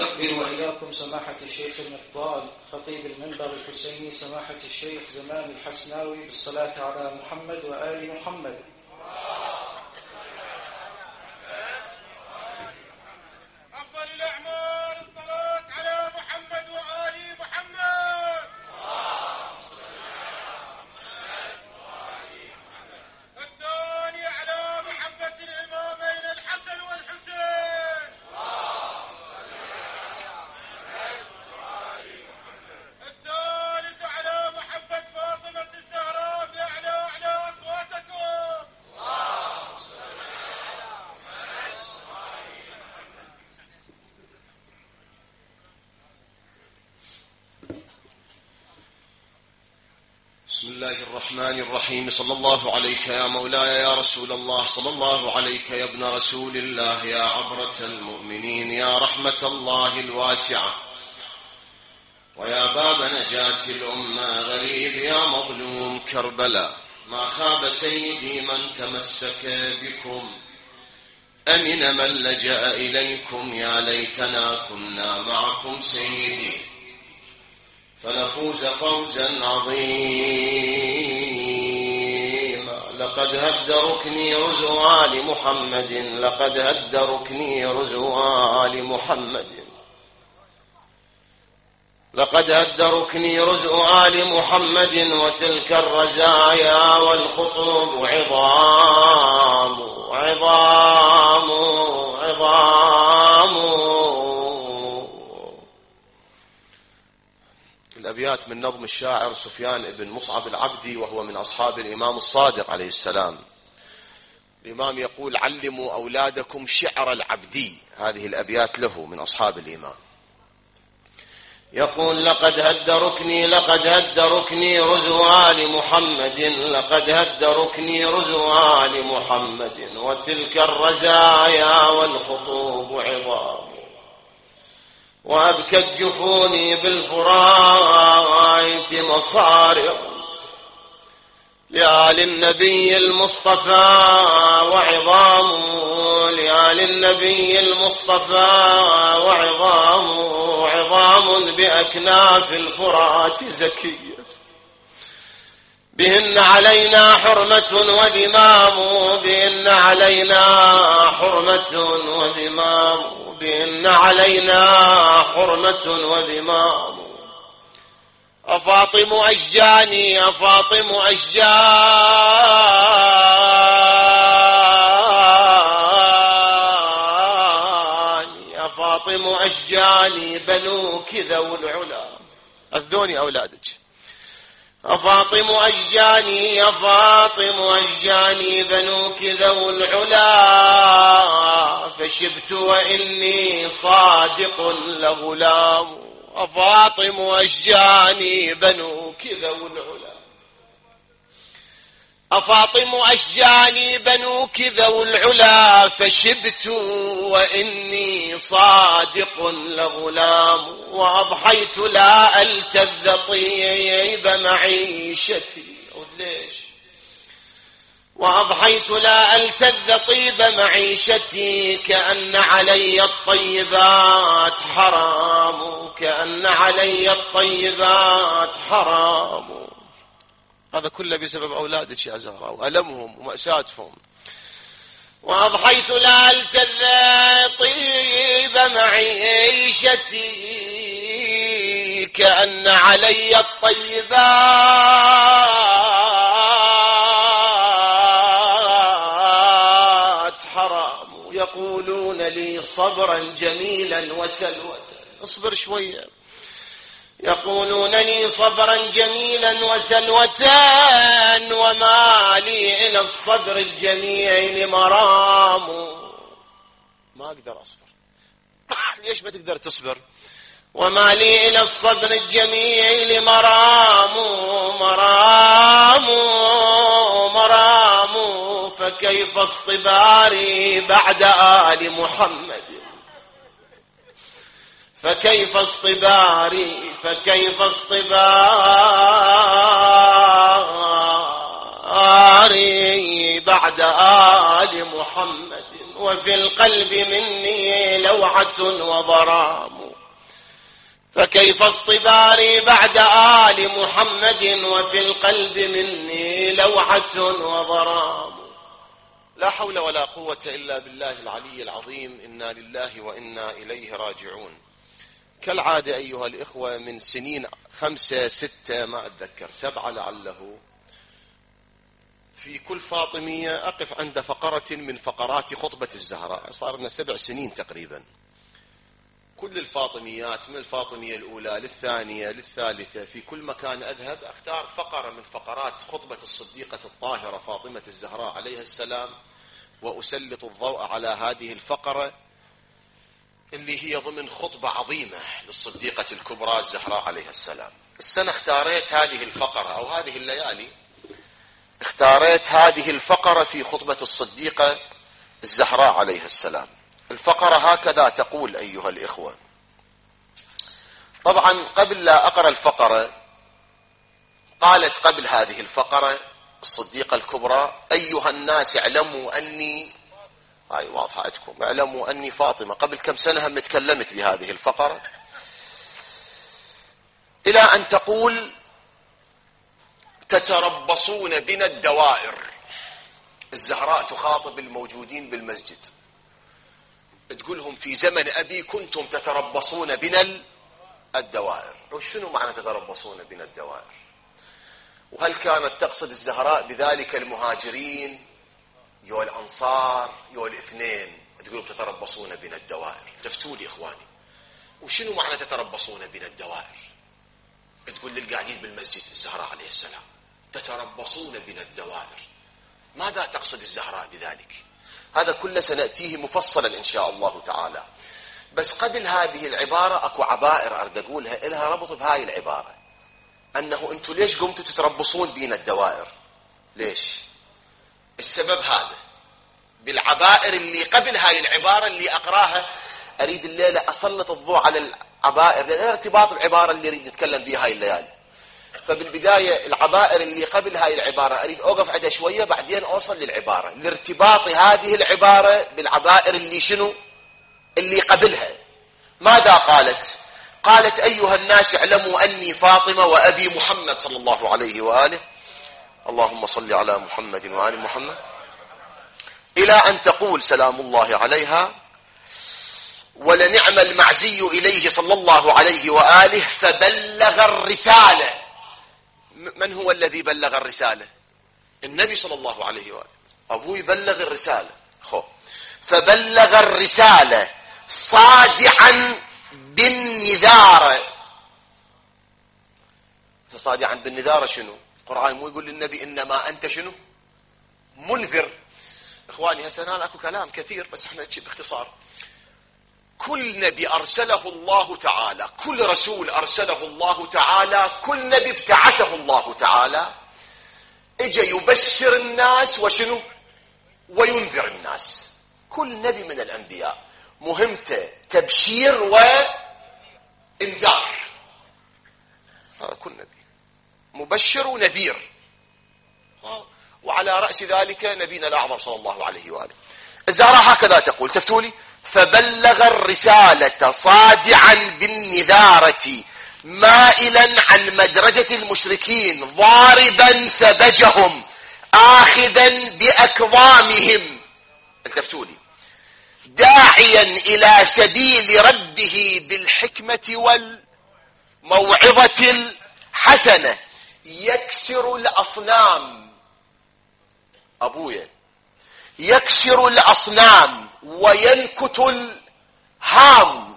نستقبل وإياكم سماحة الشيخ المفضال خطيب المنبر الحسيني سماحة الشيخ زمان الحسناوي بالصلاة على محمد وآل محمد. أفضل الأعمال الصلاة على محمد وآل محمد. الثاني على محبة الإمامين الحسن والحسين. الثالث على محبة فاطمة الزهراء بأعلى أصواتكم. بسم الله الرحمن الرحيم. صلى الله عليك يا مولاي يا رسول الله، صلى الله عليك يا ابن رسول الله، يا عبرة المؤمنين، يا رحمة الله الواسعة، ويا باب نجاة الأمة، غريب يا مظلوم كربلاء. ما خاب سيدي من تمسك بكم، أمن من لجأ إليكم، يا ليتنا كنا معكم سيدي فنفوز فوزا عظيما. لقد هد ركني رزوا لمحمد، لقد هد ركني رزوا لمحمد، لقد هد ركني رزوا لمحمد، وتلك الرزايا والخطوب عظام عظام عظام. الأبيات من نظم الشاعر سفيان بن مصعب العبدي، وهو من أصحاب الإمام الصادق عليه السلام. الإمام يقول: علموا أولادكم شعر العبدي. هذه الأبيات له من أصحاب الإمام. يقول: لقد هد ركني، لقد هد ركني رزوا لمحمد، لقد هد ركني رزوا لمحمد، وتلك الرزايا والخطوب عظام. وأبكت جفوني بالفرايت مصارع لآل النبي المصطفى وعظام، لآل النبي المصطفى وعظام، عظام بأكناف الفرات زكية، بهن علينا حرمة وذمام، بهن علينا حرمة وذمام، بهن علينا حرمة وذمام. أفاطم أشجاني، أفاطم أشجاني، أفاطم أشجاني بنوك ذو العلا. أذوني أولادك. أفاطم أشجاني، أفاطم أشجاني بنوك ذو العلا، فشبت وإني صادق لغلام. أفاطم أشجاني بنوك ذو العلا، أفاطم أشجاني بنوك ذو العلا، فشبت وإني صادق لغلام. وأضحيت لا ألتذ طيب معيشتي. ليش؟ وأضحيت لا ألتذ طيب معيشتي، كأن علي الطيبات حرام، كأن علي الطيبات حرام. هذا كله بسبب أولادك يا زهراء وألمهم ومأساتهم. وأضحيت لا ألتذ طيب معيشتي، كأن علي الطيبات حرام. يقولون لي صبرا جميلا وسلوة. اصبر شوية. يقولون لي صبرا جميلا وسلوة، وما لي إلى الصبر الجميل مرام. ما أقدر أصبر. ليش ما تقدر تصبر؟ وما لي إلى الصبر الجميل مرام، مرام مرام. فكيف اصطباري بعد آل محمد، فكيف اصطباري، فكيف اصطباري بعد آل محمد. وفي القلب مني لوعة وضرام. فكيف اصطباري بعد آل محمد وفي القلب مني لوعة وضرام. لا حول ولا قوة إلا بالله العلي العظيم. إنا لله وإنا إليه راجعون. كالعادة أيها الإخوة، من سنين 5 6 ما أتذكر 7 لعله، في كل فاطمية أقف عند فقرة من فقرات خطبة الزهراء. صار لنا 7 سنين تقريبا. كل الفاطميات من الفاطمية الأولى للثانية للثالثة، في كل مكان أذهب أختار فقرة من فقرات خطبة الصديقة الطاهرة فاطمة الزهراء عليها السلام، وأسلط الضوء على هذه الفقرة اللي هي ضمن خطبة عظيمة للصديقة الكبرى الزهراء عليها السلام. السنة اختاريت هذه الفقرة، أو هذه الليالي اختاريت هذه الفقرة في خطبة الصديقة الزهراء عليها السلام. الفقرة هكذا تقول أيها الإخوة. طبعا قبل لا أقرأ الفقرة، قالت قبل هذه الفقرة الصديقة الكبرى: أيها الناس اعلموا أني، هاي واضحة عندكم، اعلموا أني فاطمة. قبل كم سنة هم تكلمت بهذه الفقرة، إلى أن تقول: تتربصون بنا الدوائر. الزهراء تخاطب الموجودين بالمسجد، تقولهم: في زمن أبي كنتم تتربصون بنا الدوائر. وشنو معنى تتربصون بنا الدوائر؟ وهل كانت تقصد الزهراء بذلك المهاجرين يو الأنصار يو الاثنين؟ تقولوا تتربصون بنا الدوائر. تفتوا لي إخواني، وشنو معنى تتربصون بنا الدوائر؟ تقول للقاعدين بالمسجد الزهراء عليه السلام: تتربصون بنا الدوائر. ماذا تقصد الزهراء بذلك؟ هذا كله سنأتيه مفصلا إن شاء الله تعالى. بس قبل هذه العبارة أكو عبائر أرد أقولها إلها ربط بهاي العبارة، أنه أنتم ليش قمتوا تتربصون بين الدوائر؟ ليش؟ السبب هذا. بالعبائر اللي قبل هاي العبارة اللي أقراها أريد الليلة أسلط الضوء على العبائر، لأن ارتباط العبارة اللي أريد نتكلم بها هاي الليالي. فبالبداية العبائر اللي قبل هاي العبارة أريد أوقف عندها شوية، بعدين أوصل للعبارة، لارتباط هذه العبارة بالعبائر اللي شنو؟ اللي قبلها. ماذا قالت؟ قالت: أيها الناس اعلموا أني فاطمة وأبي محمد صلى الله عليه وآله، اللهم صل على محمد وآل محمد، إلى أن تقول سلام الله عليها: ولنعم المعزي إليه صلى الله عليه وآله فبلغ الرسالة. من هو الذي بلغ الرسالة؟ النبي صلى الله عليه وآله. أبوه يبلغ الرسالة. فبلغ الرسالة صادعا بالنذارة. صادعا بالنذارة شنو؟ القرآن مو يقول للنبي إنما أنت شنو؟ منذر. إخواني هسه أنا أكو كلام كثير بس احنا باختصار. كل نبي أرسله الله تعالى، كل رسول أرسله الله تعالى، كل نبي ابتعثه الله تعالى، اجى يبشر الناس وشنو؟ وينذر الناس. كل نبي من الأنبياء مهمته تبشير وإنذار. هذا كل نبي مبشر ونذير، وعلى رأس ذلك نبينا الأعظم صلى الله عليه وآله. الزهراء هكذا تقول، تفتولي: فبلغ الرسالة صادعا بالنذارة مائلا عن مدرجة المشركين ضاربا ثبجهم آخذا بأكظامهم. التفتولي: داعيا إلى سبيل ربه بالحكمة والموعظة الحسنة يكسر الأصنام. أبويا يكسر الأصنام وينكت الهام.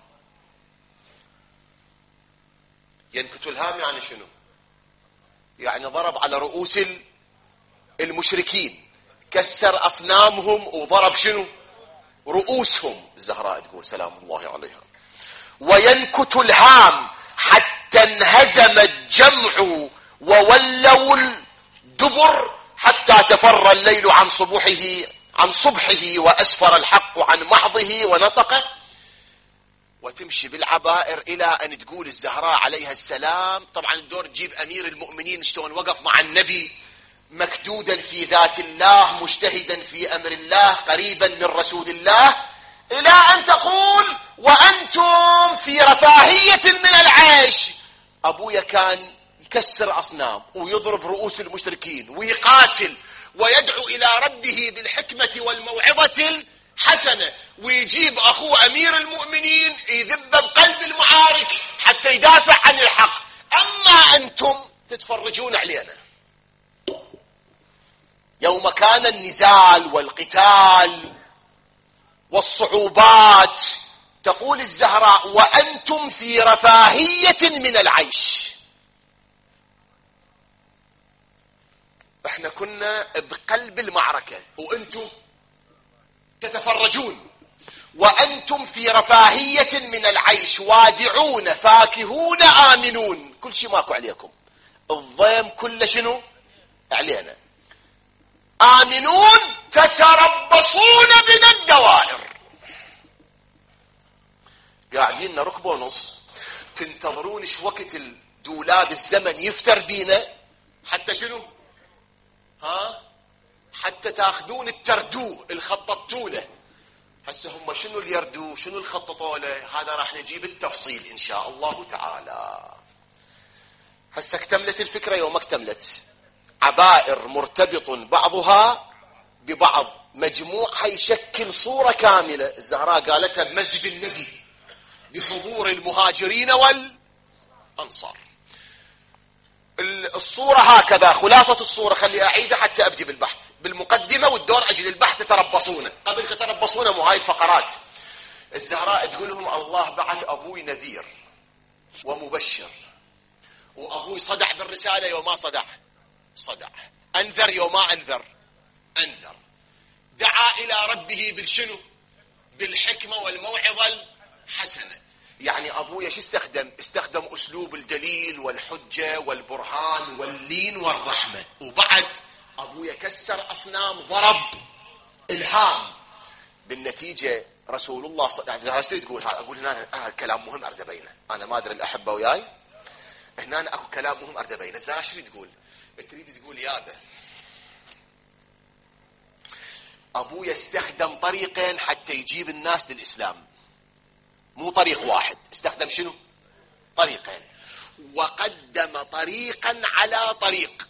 ينكت الهام يعني شنو؟ يعني ضرب على رؤوس المشركين، كسر أصنامهم وضرب شنو؟ رؤوسهم. الزهراء تقول سلام الله عليها: وينكت الهام حتى انهزم الجمع وولوا الدبر حتى تفر الليل عن صبحه وأسفر الحق عن محضه ونطق. وتمشي بالعبائر إلى أن تقول الزهراء عليها السلام. طبعا الدور تجيب أمير المؤمنين شلون وقف مع النبي مكدودا في ذات الله، مجتهدا في أمر الله، قريبا من رسول الله، إلى أن تقول: وأنتم في رفاهية من أبويا كان يكسر أصنام ويضرب رؤوس المشركين ويقاتل ويدعو إلى ربه بالحكمة والموعظة الحسنة، ويجيب أخوه أمير المؤمنين يذب بقلب المعارك حتى يدافع عن الحق. أما أنتم تتفرجون علينا يوم كان النزال والقتال والصعوبات. تقول الزهراء: وأنتم في رفاهية من العيش. احنا كنا بقلب المعركة وانتم تتفرجون. وأنتم في رفاهية من العيش، وادعون فاكهون آمنون، كل شيء ماكو عليكم، الضيم كله شنو علينا. آمنون تتربصون بنا الدوائر، قاعدين ركبه ونص تنتظرون ايش وقت الدولاب الزمن يفتر بينا حتى شنو حتى تاخذون التردوه الخططتوا له. هسه هم شنو اللي يردوه شنو اللي خططوا له، هذا راح نجيب التفصيل ان شاء الله تعالى. هسه اكتملت الفكرة يوم اكتملت. عبائر مرتبط بعضها ببعض، مجموعها يشكل صورة كاملة. الزهراء قالتها بمسجد النبي بحضور المهاجرين والأنصار. الصورة هكذا، خلاصة الصورة خلي أعيدها حتى أبدي بالبحث. بالمقدمة والدور أجل البحث تتربصون، قبل تتربصون مو هاي الفقرات. الزهراء تقول لهم: الله بعث أبوي نذير ومبشر، وأبوي صدع بالرسالة يوم ما صدع، أنذر يوم ما أنذر، دعا إلى ربه بالشنو؟ بالحكمة والموعظة الحسنة. يعني أبويا شو استخدم أسلوب الدليل والحجة والبرهان واللين والرحمة. وبعد أبويا كسر أصنام، ضرب إلهام. بالنتيجة رسول الله أقول هنا كلام مهم أرد بينه، أنا ما أدري الأحبة وياي هنا أكو كلام مهم أرد بينه. الزهراء شو تريد تقول يابا أبويا استخدم طريقين حتى يجيب الناس للإسلام، مو طريق واحد، استخدم شنو؟ طريقين، وقدم طريقا على طريق.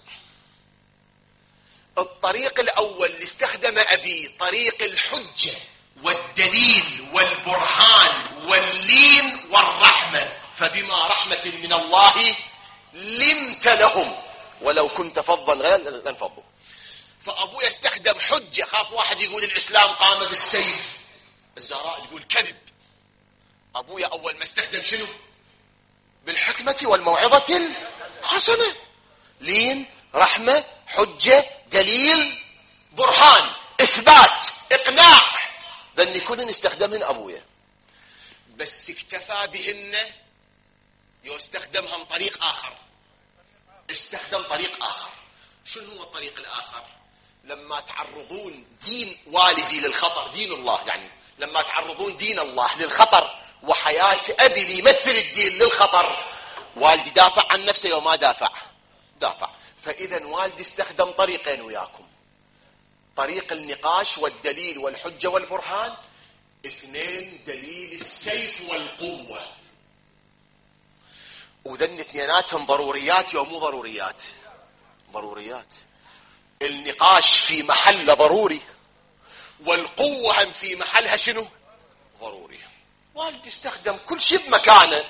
الطريق الأول اللي استخدم أبي طريق الحجة والدليل والبرهان واللين والرحمة، فبما رحمة من الله لنت لهم ولو كنت فظا غير لانفضوا. فأبويا استخدم حجة، خاف واحد يقول الإسلام قام بالسيف. الزهراء تقول كذب، أبويا أول ما استخدم شنو؟ بالحكمة والموعظة الحسنة، لين، رحمة، حجة، دليل، برهان، إثبات، إقناع. ذني كلن استخدمهن أبويا، بس اكتفى بهن يستخدمهم طريق آخر. استخدم طريق آخر. شنو هو الطريق الآخر؟ لما تعرضون دين والدي للخطر، دين الله يعني، لما تعرضون دين الله للخطر وحياة أبي اللي يمثل الدين للخطر، والدي دافع عن نفسه يوم ما دافع. فإذا والدي استخدم طريقين وياكم، طريق النقاش والدليل والحجة والبرهان، اثنين دليل السيف والقوة. وذن اثنيناتهم ضروريات ومو ضروريات؟ ضروريات. النقاش في محل ضروري، والقوة هم في محلها شنو؟ ضروري. والدي استخدم كل شيء بمكانه،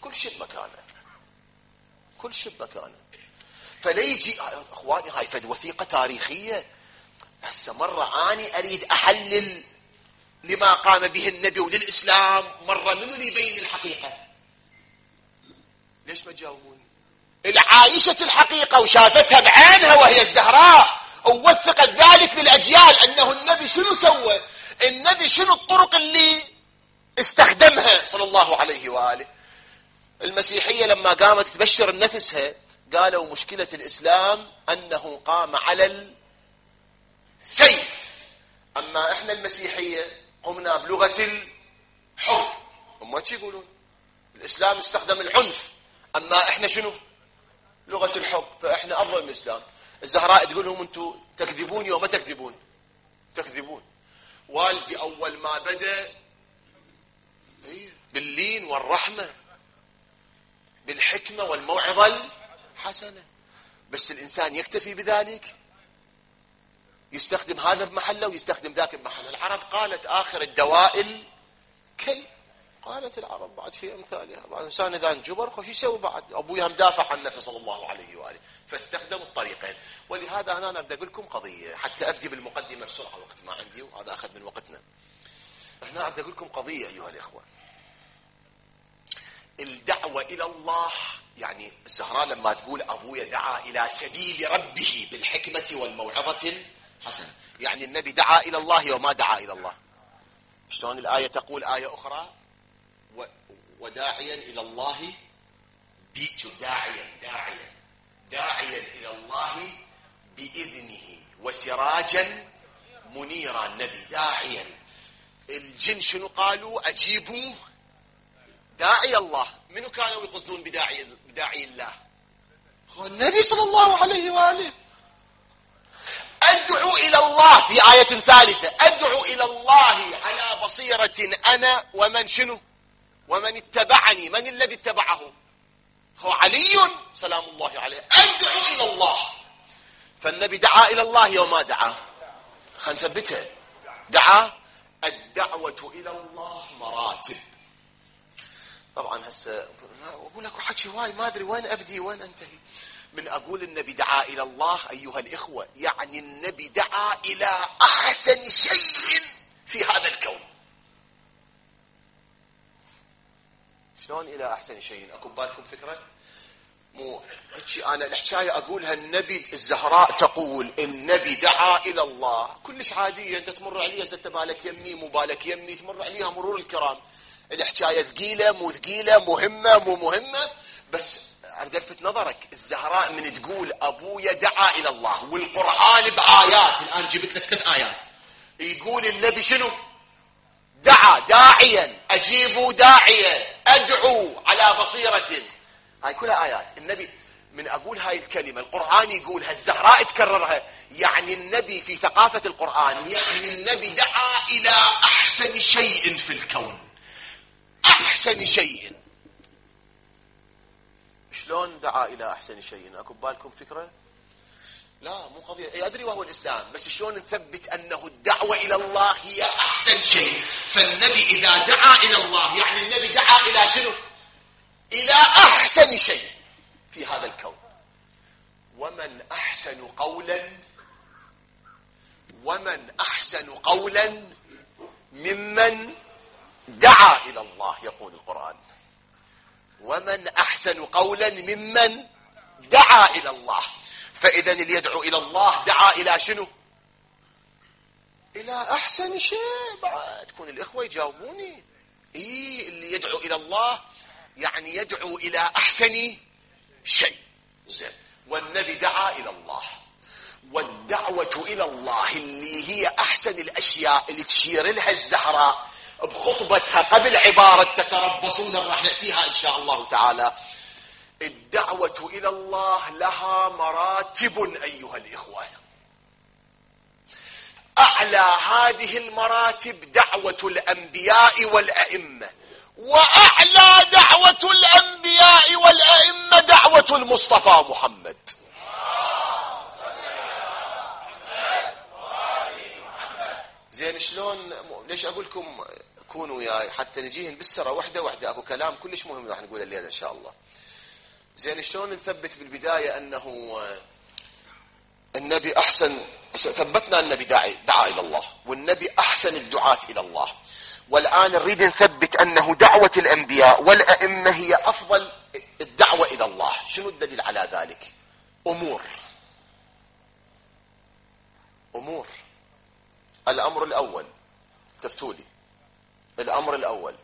فليجي اخواني هاي فد وثيقة تاريخية. هسه مرة اني اريد احلل لما قام به النبي وللاسلام، مرة منو اللي يبين الحقيقة؟ ليش ما تجاوبوني؟ العايشة الحقيقة وشافتها بعينها وهي الزهراء، ووثقت ذلك للأجيال أنه النبي شنو سوى، النبي شنو الطرق اللي استخدمها صلى الله عليه وآله. المسيحية لما قامت تبشر نفسها قالوا مشكلة الإسلام أنه قام على السيف، أما إحنا المسيحية قمنا بلغة الحب. هم ما يقولون الإسلام استخدم العنف، أما إحنا شنو؟ لغة الحب، فإحنا أفضل من الإسلام. الزهراء تقول لهم أنتم تكذبون يوم ما تكذبون. والدي أول ما بدأ باللين والرحمة بالحكمة والموعظة الحسنة. بس الإنسان يكتفي بذلك، يستخدم هذا بمحله ويستخدم ذاك بمحله. العرب قالت آخر الدواء كي، قالت العرب بعد في أمثالها. بعد الإنسان إذا انجبر خوش يسوي بعد، أبويا مدافع عن نفسه صلى الله عليه وآله، فاستخدموا الطريقين. ولهذا أنا أريد أقول لكم قضية حتى أبدي بالمقدمة بسرعة، الوقت ما عندي وهذا أخذ من وقتنا. هنا أريد أقول لكم قضية أيها الإخوة. الدعوة إلى الله، يعني الزهراء لما تقول أبويا دعا إلى سبيل ربه بالحكمة والموعظة الحسنة، يعني النبي دعا إلى الله وما دعا إلى الله. شلون الآية تقول آية أخرى وداعيا إلى الله داعيا إلى الله بإذنه وسراجا منيرا. النبي داعيا. الجن شنو قالوا؟ أجيبوا داعي الله. منو كانوا يقصدون بداعي الله؟ النبي صلى الله عليه وآله. أدعو إلى الله في آية ثالثة، أدعو إلى الله على بصيرة أنا ومن شنو؟ ومن اتبعني. من الذي اتبعه؟ هو علي سلام الله عليه. أدعو إلى الله. فالنبي دعا إلى الله وما دعا. خلينا نثبتها. دعا. الدعوة إلى الله مراتب. طبعا هسه أقول لك حكي هواي ما أدري وين أبدي وين أنتهي. من أقول النبي دعا إلى الله أيها الإخوة، يعني النبي دعا إلى أحسن شيء في هذا الكون. شلون إلى أحسن شيء؟ أكون بالكم فكرة؟ مو أنا الحكاية أقولها. النبي الزهراء تقول النبي دعا إلى الله كلش عادية. أنت تمر عليها ستبالك يمي مو بالك يمي، تمر عليها مرور الكرام. الحكاية ثقيلة مو ثقيلة، مهمة مو مهمة. بس أريد ألفت نظرك، الزهراء من تقول أبويا دعا إلى الله والقرآن بآيات، الآن جبت لك 3 آيات يقول النبي شنو؟ دعا داعيا، أجيبوا داعيا، أدعو على بصيرة. هاي كلها آيات. النبي من أقول هاي الكلمة القرآن يقولها، الزهراء تكررها، يعني النبي في ثقافة القرآن، يعني النبي دعا إلى أحسن شيء في الكون. أحسن شيء. شلون دعا إلى أحسن شيء؟ أكون بالكم فكرة؟ لا مو قضية أدري وهو الإسلام، بس شلون نثبت أنه الدعوة إلى الله هي أحسن شيء. فالنبي إذا دعا إلى الله يعني النبي دعا إلى شنو؟ إلى أحسن شيء في هذا الكون. ومن أحسن قولا ممن دعا إلى الله، يقول القرآن. ومن أحسن قولا ممن دعا إلى الله. فإذا اللي يدعو إلى الله دعا إلى شنو؟ إلى أحسن شيء. بعد تكون الإخوة يجاوبوني. اللي يدعو إلى الله يعني يدعو إلى أحسن شيء. زين. والنبي دعا إلى الله. والدعوة إلى الله اللي هي أحسن الأشياء اللي تشير لها الزهراء بخطبتها قبل عبارة تتربصون، راح نأتيها إن شاء الله تعالى. الدعوة إلى الله لها مراتب أيها الإخوة. أعلى هذه المراتب دعوة الأنبياء والأئمة، وأعلى دعوة الأنبياء والأئمة دعوة المصطفى محمد. زين شلون؟ ليش أقول لكم كونوا وياي حتى نجيهن بالسرة واحدة. أكو كلام كلش مهم راح نقوله الليلة إن شاء الله. زين شلون نثبت بالبداية أنه النبي أحسن؟ ثبتنا النبي دعا إلى الله، والنبي أحسن الدعاة إلى الله. والآن نريد نثبت أنه دعوة الأنبياء والأئمة هي أفضل الدعوة إلى الله. شنو الدليل على ذلك؟ أمور. الأمر الأول، تفتولي الأمر الأول،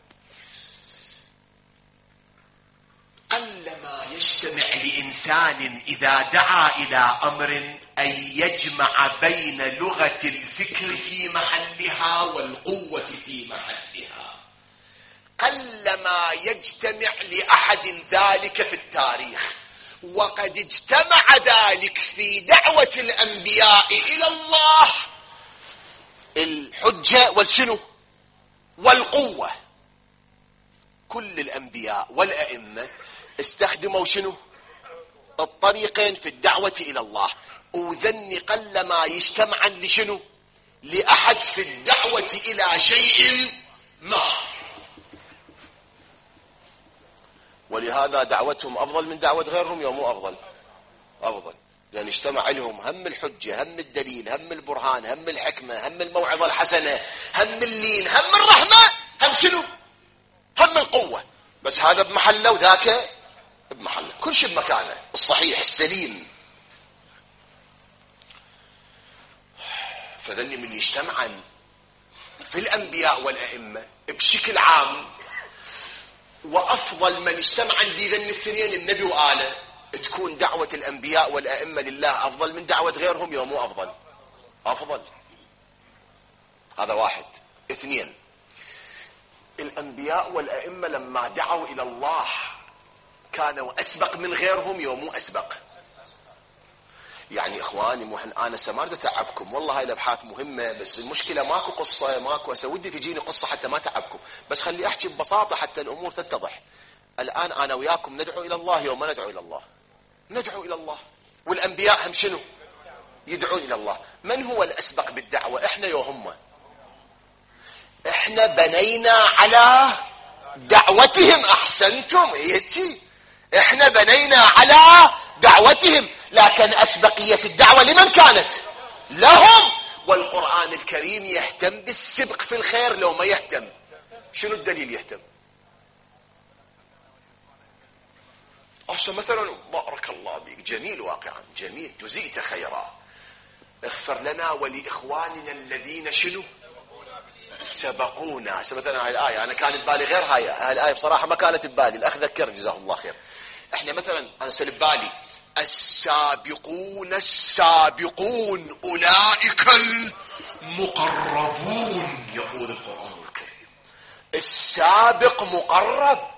قلما يجتمع لإنسان إذا دعا إلى أمر أن يجمع بين لغة الفكر في محلها والقوة في محلها. قلما يجتمع لأحد ذلك في التاريخ، وقد اجتمع ذلك في دعوة الأنبياء إلى الله. الحجة والشنو والقوة. كل الأنبياء والأئمة استخدموا شنو؟ الطريقين في الدعوة إلى الله، وذني قلما يجتمعا لشنو؟ لأحد في الدعوة إلى شيء ما. ولهذا دعوتهم أفضل من دعوة غيرهم يوم مو أفضل؟ أفضل، لأن اجتمع لهم هم الحجة، هم الدليل، هم البرهان، هم الحكمة، هم الموعظة الحسنة، هم اللين، هم الرحمة، هم شنو؟ هم القوة. بس هذا بمحله وذاك بمحله، كل شيء بمكانه الصحيح السليم. فذني من يجتمعا في الأنبياء والأئمة بشكل عام، وأفضل من اجتمعا بذن الاثنين النبي وآله، تكون دعوة الأنبياء والأئمة لله أفضل من دعوة غيرهم يوم مو أفضل؟ أفضل. هذا واحد. اثنين، الأنبياء والأئمة لما دعوا إلى الله كانوا أسبق من غيرهم يوم مو أسبق. يعني إخواني أنا سمارد أتعبكم، والله هاي الأبحاث مهمة، بس المشكلة ماكو قصة، ماكو ودي تجيني قصة حتى ما تعبكم، بس خلي أحكي ببساطة حتى الأمور تتضح. الآن أنا وياكم ندعو إلى الله يوم ما ندعو إلى الله؟ ندعو إلى الله. والأنبياء هم شنو؟ يدعون إلى الله. من هو الأسبق بالدعوة؟ إحنا يوهم. إحنا بنينا على دعوتهم. أحسنتم. يجي إحنا بنينا على دعوتهم، لكن أسبقية الدعوة لمن كانت؟ لهم. والقرآن الكريم يهتم بالسبق في الخير لو ما يهتم. شنو الدليل يهتم؟ أحسن مثلا بارك الله بك، جميل واقعا، جميل، جزيت خيرا، اغفر لنا ولإخواننا الذين شنو؟ سبقونا. مثلا هاي الآية أنا كانت بالي غير هاي الآية بصراحة ما كانت ببالي، الأخ ذكر جزاه الله خير. احنا مثلا أنا سلب بالي السابقون السابقون أولئك المقربون، يقول القرآن الكريم السابق مقرب.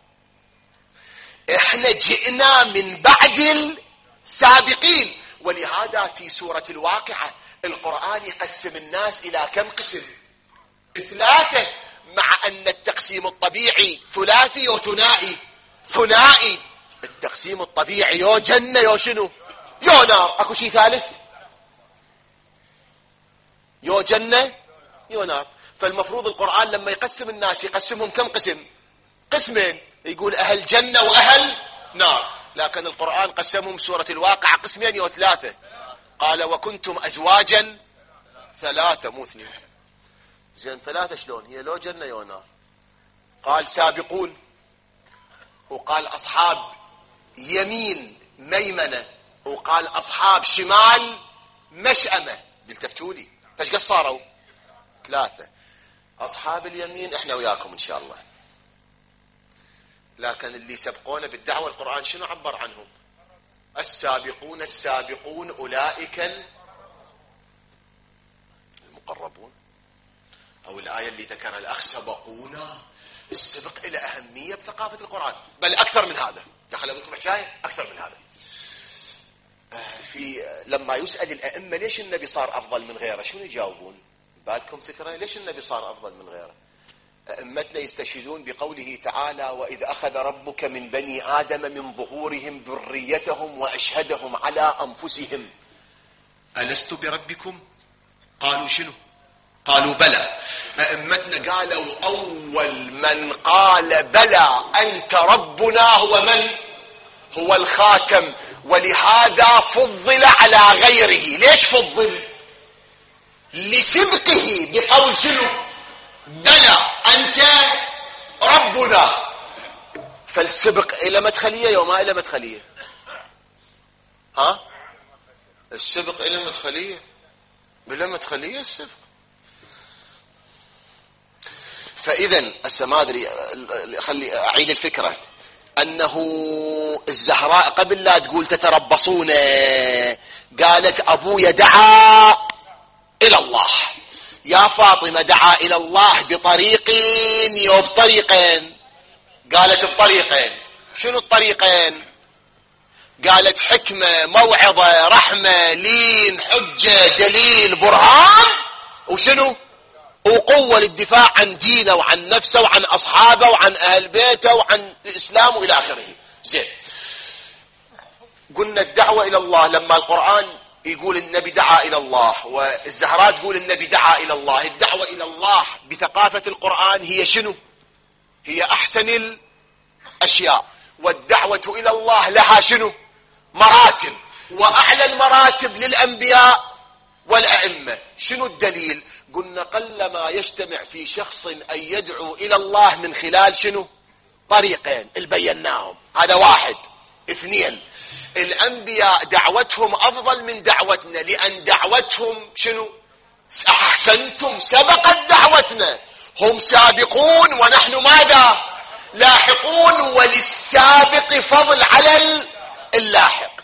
احنا جئنا من بعد السابقين. ولهذا في سورة الواقعة القرآن يقسم الناس إلى كم قسم؟ 3، مع أن التقسيم الطبيعي ثلاثي وثنائي. ثنائي التقسيم الطبيعي، يو جنة يو شنو؟ يو نار. اكو شيء ثالث؟ يو جنة يو نار. فالمفروض القرآن لما يقسم الناس يقسمهم كم قسم؟ قسمين، يقول أهل جنة وأهل نار. لكن القرآن قسمهم سورة الواقعة قسمين يو 3. قال وكنتم أزواجا 3 مو 2. زين 3 شلون؟ هي لو جنة يو نار. قال سابقون، وقال أصحاب يمين ميمنة، وقال أصحاب شمال مشأمة. التفتولي فايش قد صاروا؟ 3. أصحاب اليمين إحنا وياكم إن شاء الله. لكن اللي سبقونا بالدعوة القرآن شنو عبر عنهم؟ السابقون السابقون أولئك المقربون. أو الآية اللي ذكرها الأخ سبقونا، السبق إلى أهمية بثقافة القرآن، بل أكثر من هذا. دخل أبوكم حكاية أكثر من هذا. لما يسأل الأئمة ليش النبي صار أفضل من غيره، شنو يجاوبون؟ بالكم فكرة ليش النبي صار أفضل من غيره؟ أئمتنا يستشهدون بقوله تعالى وإذ أخذ ربك من بني آدم من ظهورهم ذريتهم وأشهدهم على أنفسهم ألست بربكم؟ قالوا شنو؟ قالوا بلى. أئمتنا قالوا أول من قال بلى أنت ربنا هو من؟ هو الخاتم. ولهذا فضل على غيره. ليش فضل؟ لسبقه بقول شنو؟ بلى أنت ربنا. فالسبق إلى مدخلية يوما إلى مدخلية. ها؟ السبق إلى مدخلية، بلا مدخلية السبق. فإذا هسه ما أدري، خلي أعيد الفكرة، أنه الزهراء قبل لا تقول تتربصون قالت أبويا دعا إلى الله، يا فاطمة دعا إلى الله بطريقين وبطريقين. قالت بطريقين. شنو الطريقين؟ قالت حكمة موعظة رحمة لين حجة دليل برهان وشنو؟ وقوة للدفاع عن دينه وعن نفسه وعن أصحابه وعن أهل بيته وعن الإسلام وإلى آخره. زين، قلنا الدعوة إلى الله، لما القرآن يقول النبي دعا إلى الله والزهراء تقول النبي دعا إلى الله، الدعوة إلى الله بثقافة القرآن هي شنو؟ هي أحسن الأشياء. والدعوة إلى الله لها شنو؟ مراتب، وأعلى المراتب للأنبياء والأئمة. شنو الدليل؟ قلنا قلما يجتمع في شخص أن يدعو إلى الله من خلال شنو؟ طريقين البيناهم. هذا واحد. اثنين، الأنبياء دعوتهم أفضل من دعوتنا، لأن دعوتهم شنو؟ أحسنتم سبقت دعوتنا، هم سابقون ونحن ماذا؟ لاحقون، وللسابق فضل على اللاحق.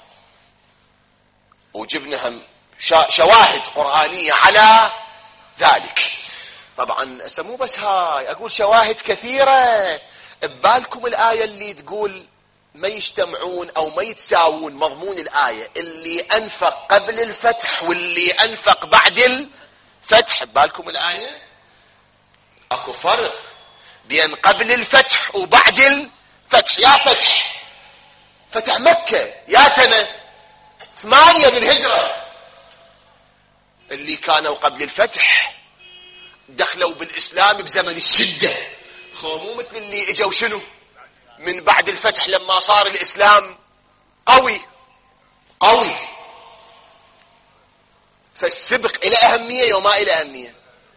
وجبنا هم شواهد قرآنية على ذلك. طبعا مو بس هاي، أقول شواهد كثيرة. ببالكم الآية اللي تقول ما يجتمعون أو ما يتساوون، مضمون الآية اللي أنفق قبل الفتح واللي أنفق بعد الفتح. ببالكم الآية أكو فرق بين قبل الفتح وبعد الفتح. يا فتح مكة يا سنة 8 للهجرة، اللي كانوا قبل الفتح دخلوا بالإسلام بزمن الشدة، مو مثل اللي اجوا شنو من بعد الفتح لما صار الإسلام قوي. فالسبق إلى أهمية وما إلى أهمية،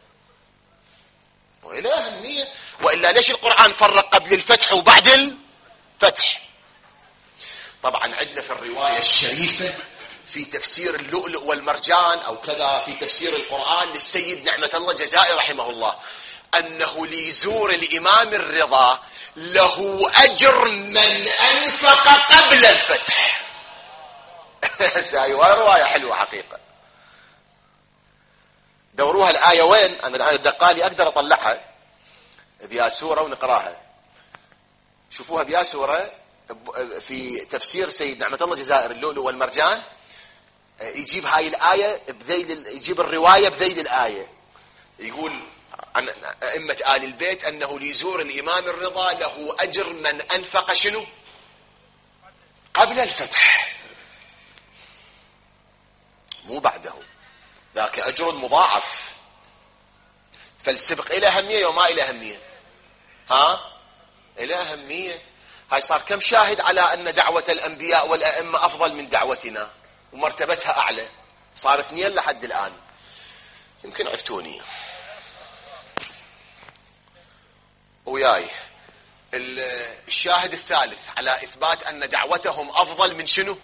وإلى أهمية. وإلا ليش القرآن فرق قبل الفتح وبعد الفتح؟ طبعا عندنا في الرواية الشريفة في تفسير اللؤلؤ والمرجان أو كذا في تفسير القرآن للسيد نعمة الله جزائي رحمه الله، أنه ليزور الإمام الرضا له أجر من أنفق قبل الفتح. رواية حلوة حقيقة. دوروها الآية وين؟ أنا الآن الدقالي أقدر أطلعها بيا سورة ونقراها. شوفوها بيا سورة في تفسير سيد نعمة الله جزائر اللؤلؤ والمرجان، يجيب هاي الآية بذيل، يجيب الرواية بذيل الآية. يقول عن أئمة آل البيت أنه ليزور الإمام الرضا له أجر من أنفق شنو؟ قبل الفتح، مو بعده، ذاك أجر مضاعف. فالسبق إلى أهمية وما إلى أهمية؟ إلى أهمية. هاي صار كم شاهد على أن دعوة الأنبياء والأئمة أفضل من دعوتنا ومرتبتها أعلى؟ صار 2 لحد الآن. يمكن عفتوني وياي. الشاهد الثالث على إثبات أن دعوتهم أفضل من شنو؟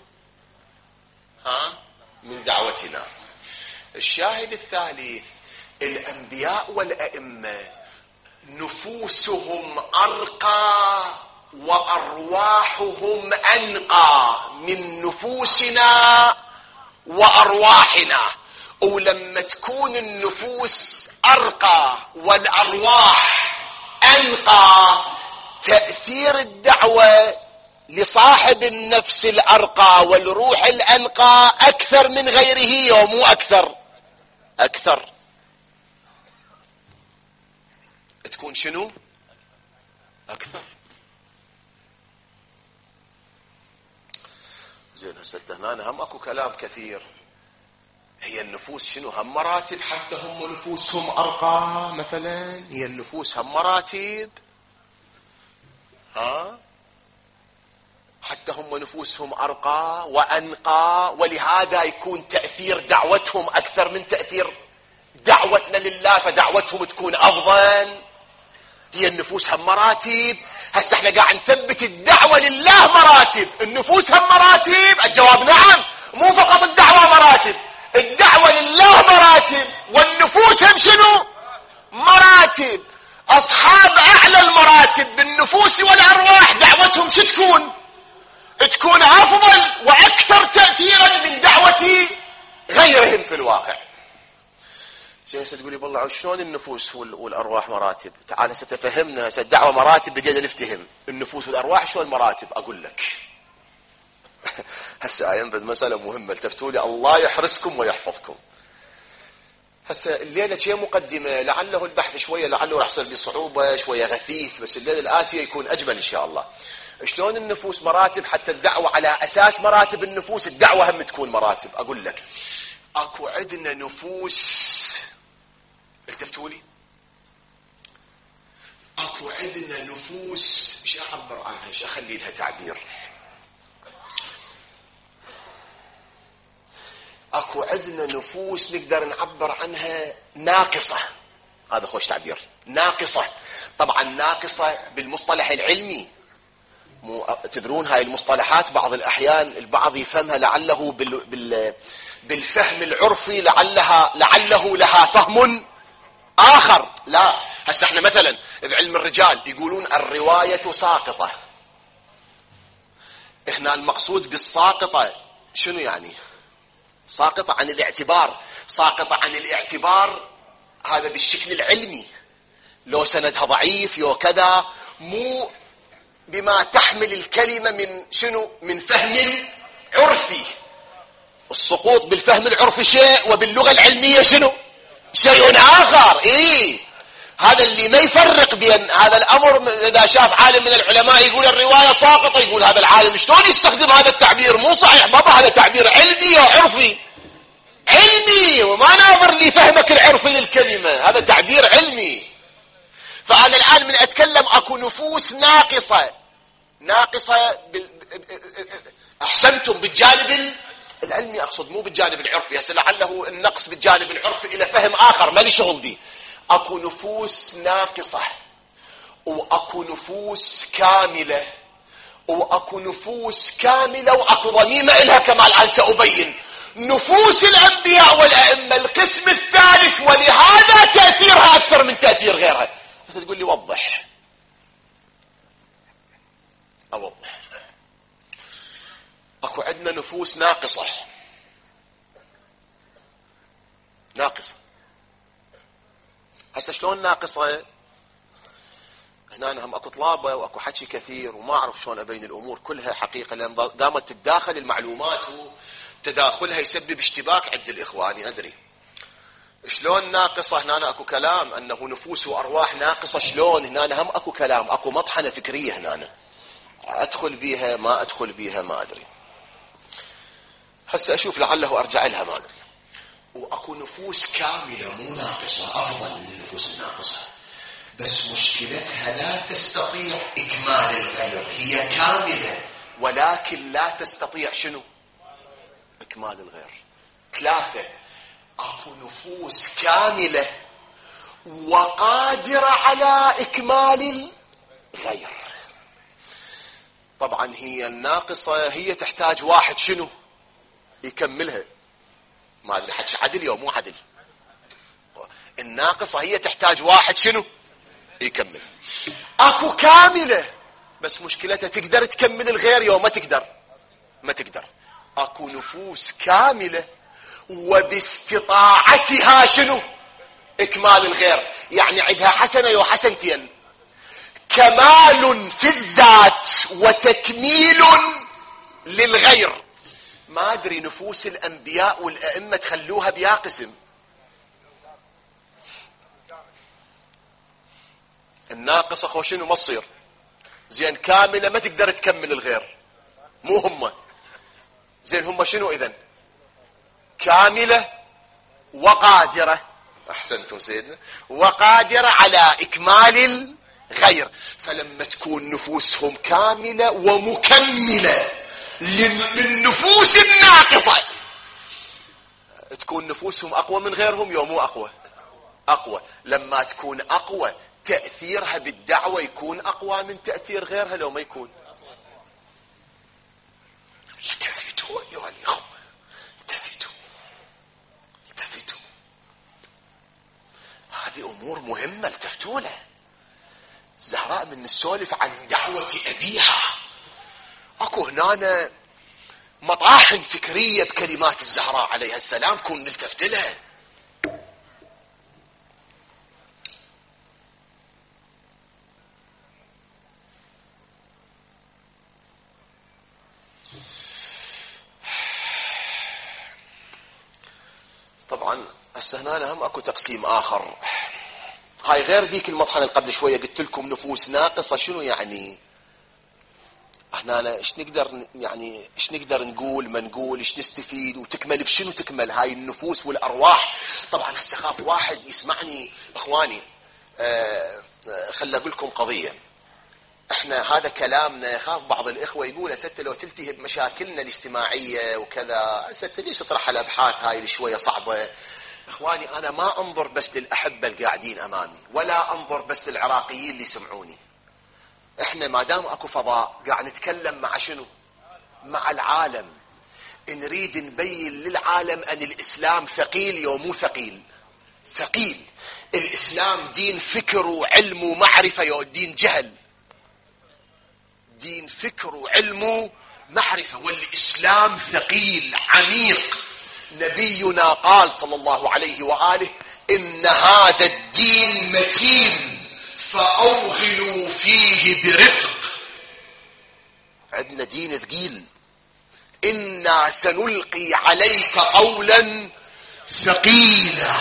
من دعوتنا. الشاهد الثالث، الأنبياء والأئمة نفوسهم أرقى وأرواحهم أنقى من نفوسنا وأرواحنا. ولما تكون النفوس أرقى والأرواح أنقى، تأثير الدعوة لصاحب النفس الأرقى والروح الأنقى أكثر من غيره، ومو أكثر تكون شنو؟ أكثر. زين، هسه هنا هم أكو كلام كثير. هي النفوس شنو؟ هم مراتب، حتى هم نفوسهم أرقى مثلا. هي النفوس هم مراتب، حتى هم نفوسهم أرقى وأنقى، ولهذا يكون تأثير دعوتهم أكثر من تأثير دعوتنا لله، فدعوتهم تكون أفضل. هي النفوس هم مراتب. هسه احنا قاعد نثبت الدعوة لله مراتب، النفوس هم مراتب. الجواب نعم، مو فقط الدعوة مراتب، الدعوة لله مراتب والنفوس هم شنو؟ مراتب. أصحاب أعلى المراتب بالنفوس والأرواح دعوتهم شو تكون أفضل وأكثر تأثيرا من دعوة غيرهم في الواقع. شيء ستقولي والله شلون النفوس والأرواح مراتب؟ تعال ستفهمنا. الدعوة مراتب، بدينا نفتهم النفوس والأرواح شلون مراتب. أقول لك هسه ينبذ مسألة مهمة، التفتوا لي الله يحرسكم ويحفظكم. هسه الليلة شيء مقدمة، لعله البحث شوية لعله راح يصير بصعوبة شوية غثيث، بس الليلة الآتية يكون أجمل إن شاء الله. شلون النفوس مراتب، حتى الدعوة على أساس مراتب النفوس الدعوة هم تكون مراتب. أقول لك أكو عندنا نفوس، التفتوا لي، أكو عندنا نفوس مش أعبر عنها، مش أخلي لها تعبير. أكو عندنا نفوس نقدر نعبر عنها ناقصة، هذا خوش تعبير، ناقصة. طبعا ناقصة بالمصطلح العلمي، تدرون هاي المصطلحات بعض الأحيان البعض يفهمها لعله بالفهم العرفي لعله لها فهم آخر. لا، هسه احنا مثلا بعلم الرجال يقولون الرواية ساقطة. احنا المقصود بالساقطة شنو يعني؟ ساقطة عن الاعتبار. ساقطة عن الاعتبار هذا بالشكل العلمي، لو سندها ضعيف يو كذا، مو بما تحمل الكلمة من شنو؟ من فهم عرفي. السقوط بالفهم العرفي شيء، وباللغة العلمية شنو؟ شيء آخر. هذا اللي ما يفرق بين هذا الأمر. إذا شاف عالم من العلماء يقول الرواية ساقطة، يقول هذا العالم شلون يستخدم هذا التعبير؟ مو صحيح بابا، هذا تعبير علمي وعرفي، علمي، وما ناظر لي فهمك العرفي للكلمة، هذا تعبير علمي. فأنا الآن من أتكلم أكو نفوس ناقصة. ناقصة أحسنتم بالجانب العلمي أقصد، مو بالجانب العرفي. هسه لعله النقص بالجانب العرفي إلى فهم آخر ما لي شغل به. أكو نفوس ناقصة، وأكو نفوس كاملة، وأكو نفوس كاملة وأكو ضميمة إلها كما الآن سأبين. نفوس الأنبياء والأئمة القسم الثالث، ولهذا تأثيرها أكثر من تأثير غيرها. بس تقول لي وضح. أوضح. أكو عندنا نفوس ناقصة. ناقصة هسه شلون ناقصة؟ هنا هم اكو طلابة واكو حكي كثير وما اعرف شلون ابين الامور كلها حقيقة، لان قامت تتداخل المعلومات وتداخلها يسبب اشتباك عند الاخوان. ادري شلون ناقصة. هنا اكو كلام انه نفوس وارواح ناقصة. شلون؟ هنا هم اكو كلام، اكو مطحنة فكرية. هنا ادخل بيها ما ادخل بيها ما ادري. هسه اشوف لعله ارجع لها ما ادري. واكو نفوس كاملة مو ناقصة، افضل من النفوس الناقصة، بس مشكلتها لا تستطيع اكمال الغير. هي كاملة ولكن لا تستطيع شنو؟ اكمال الغير. ثلاثة، اكو نفوس كاملة وقادرة على اكمال الغير. طبعا هي الناقصة هي تحتاج واحد شنو؟ يكملها. ما ادري حكي عدل يوم مو عدل. الناقصة هي تحتاج واحد شنو؟ يكمل. اكو كاملة بس مشكلتها تقدر تكمل الغير يوم ما تقدر. ما تقدر. اكو نفوس كاملة وباستطاعتها شنو؟ اكمال الغير. يعني عندها حسنة يو حسنتين، كمال في الذات وتكميل للغير. ما ادري نفوس الانبياء والائمة تخلوها بيا قسم. الناقصة خوشين وما تصير زين، كاملة ما تقدر تكمل الغير. مو هم زين، هم شنو اذن؟ كاملة وقادرة. احسنتم سيدنا. وقادرة على اكمال الغير. فلما تكون نفوسهم كاملة ومكملة للنفوس الناقصة، تكون نفوسهم اقوى من غيرهم يوم مو اقوى؟ اقوى. لما تكون اقوى تأثيرها بالدعوة يكون أقوى من تأثير غيرها لو ما يكون. التفتوا أيها الإخوة، التفتوا. هذه أمور مهمة التفتوا لها. الزهراء من السولف عن دعوة أبيها، أكو هنا مطاحن فكرية بكلمات الزهراء عليها السلام كون نلتفت لها. طبعا هسه هنا هم اكو تقسيم اخر، هاي غير ذيك المطحنة اللي قبل شوية قلت لكم نفوس ناقصة. شنو يعني؟ احنا ايش نقدر يعني ايش نقدر نقول ما نقول، ايش نستفيد وتكمل بشنو تكمل هاي النفوس والارواح؟ طبعا هسه خاف واحد يسمعني اخواني. خل اقول لكم قضية. احنا هذا كلامنا يخاف بعض الاخوة يقول ستة لو تلتهي بمشاكلنا الاجتماعية وكذا ستة ليش تطرح الابحاث هاي اللي شوية صعبة؟ اخواني انا ما انظر بس للاحبة القاعدين امامي، ولا انظر بس للعراقيين اللي يسمعوني. احنا ما دام اكو فضاء قاعد نتكلم مع شنو؟ مع العالم. نريد نبين للعالم ان الاسلام ثقيل يو مو ثقيل. ثقيل. الاسلام دين فكر وعلم ومعرفة يو دين جهل. دين فكر وعلم ومعرفة، والاسلام ثقيل عميق. نبينا قال صلى الله عليه وآله إن هذا الدين متين فأوغلوا فيه برفق. عندنا دين ثقيل. إنا سنلقي عليك قولا ثقيلا.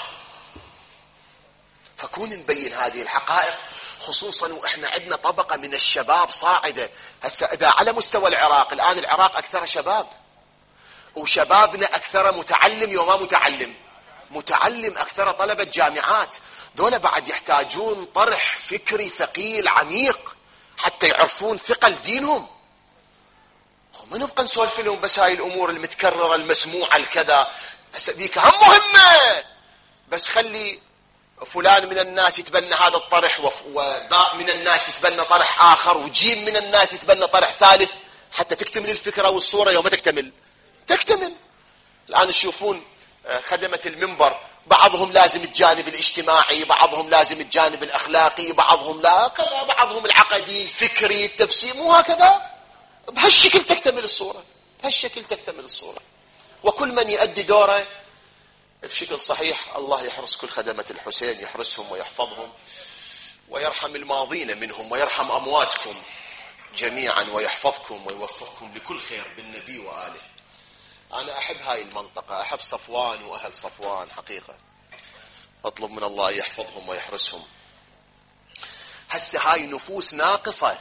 فكون نبين هذه الحقائق، خصوصا وإحنا عندنا طبقة من الشباب صاعدة. هسه إذا على مستوى العراق، الآن العراق أكثر شباب، وشبابنا أكثر متعلم يوم ما متعلم، متعلم أكثر طلبة جامعات. دول بعد يحتاجون طرح فكري ثقيل عميق حتى يعرفون ثقل دينهم. ما نبقى نسولف لهم بس هاي الأمور المتكررة المسموعة الكذا. هسه ذيك هم مهمة، بس خلي فلان من الناس يتبنى هذا الطرح، وضاء من الناس يتبنى طرح آخر، وجيم من الناس يتبنى طرح ثالث، حتى تكتمل الفكرة والصورة. يوم تكتمل الآن تشوفون خدمة المنبر، بعضهم لازم الجانب الاجتماعي، بعضهم لازم الجانب الأخلاقي، بعضهم لا كذا، بعضهم العقدي الفكري التفسير، مو هكذا؟ بهالشكل تكتمل الصورة، بهالشكل تكتمل الصورة. وكل من يؤدي دوره بشكل صحيح. الله يحرس كل خدمة الحسين، يحرسهم ويحفظهم ويرحم الماضين منهم ويرحم أمواتكم جميعا ويحفظكم ويوفقكم لكل خير بالنبي وآله. أنا أحب هاي المنطقة، أحب صفوان وأهل صفوان حقيقة. أطلب من الله يحفظهم ويحرسهم. هسه هاي نفوس ناقصة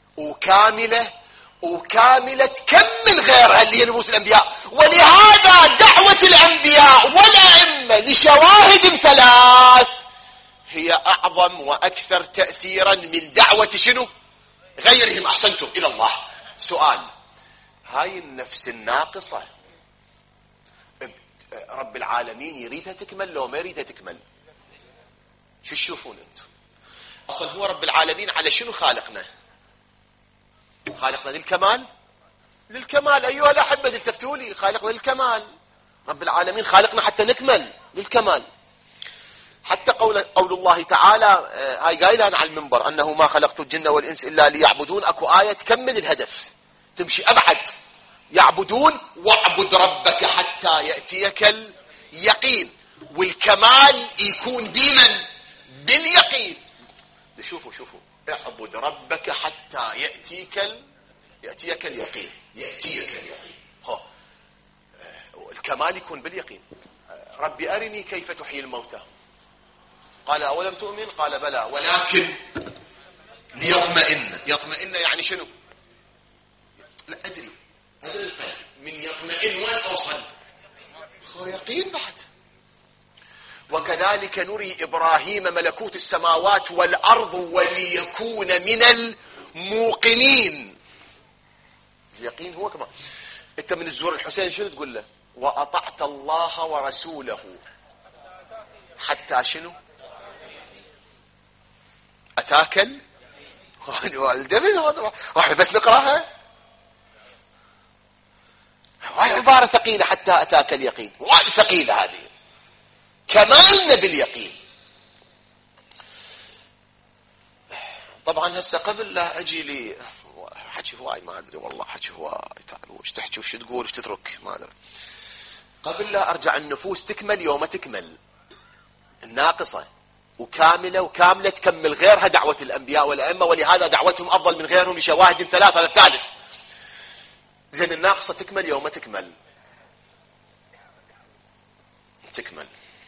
وكاملة تكمل غيرها اللي هي نفوس الأنبياء. ولهذا دعوة الأنبياء والأئمة لشواهد ثلاث هي أعظم وأكثر تأثيرا من دعوة شنو؟ غيرهم. أحسنتم إلى الله. سؤال: هاي النفس الناقصة رب العالمين يريدها تكمل لو ما يريدها تكمل؟ شو تشوفون انتم؟ اصلا هو رب العالمين على شنو خالقنا؟ خالقنا للكمال. ايها الاحبه التفتوا لي، خالقنا للكمال. رب العالمين خالقنا حتى نكمل للكمال. حتى قول الله تعالى، هاي قايلها على المنبر، انه ما خلقت الجن والانس الا ليعبدون. اكو ايه تكمل الهدف، تمشي ابعد. يعبدون واعبد ربك حتى يأتيك اليقين. والكمال يكون بمن؟ باليقين. شوفوا اعبد ربك حتى يأتيك اليقين. الكمال يكون باليقين. ربي أرني كيف تحيي الموتى. قال أولم تؤمن؟ قال بلى ولكن يطمئن يعني شنو؟ لا أدري القلب من يطمئن وين أوصل؟ يقين بعد. وكذلك نري إبراهيم ملكوت السماوات والأرض وليكون من الموقنين. اليقين هو كمان. انت من الزور الحسين شنو تقول له؟ وأطعت الله ورسوله حتى شنو؟ أتاكل واحد بس نقراها. هاي عبارة ثقيلة، حتى أتاك اليقين. وايد ثقيلة هذه. كمالنا باليقين. طبعا هسه قبل لا أجي لي حكي هواي، ما أدري والله حكي هواي، تعالوا وش تحكي وش تقول وش تترك ما أدري. قبل لا أرجع النفوس تكمل يوم تكمل الناقصة وكاملة تكمل غيرها دعوة الأنبياء والأئمة، ولهذا دعوتهم أفضل من غيرهم لشواهد ثلاث. هذا الثالث. زين الناقصة تكمل يوم تكمل. تكمل.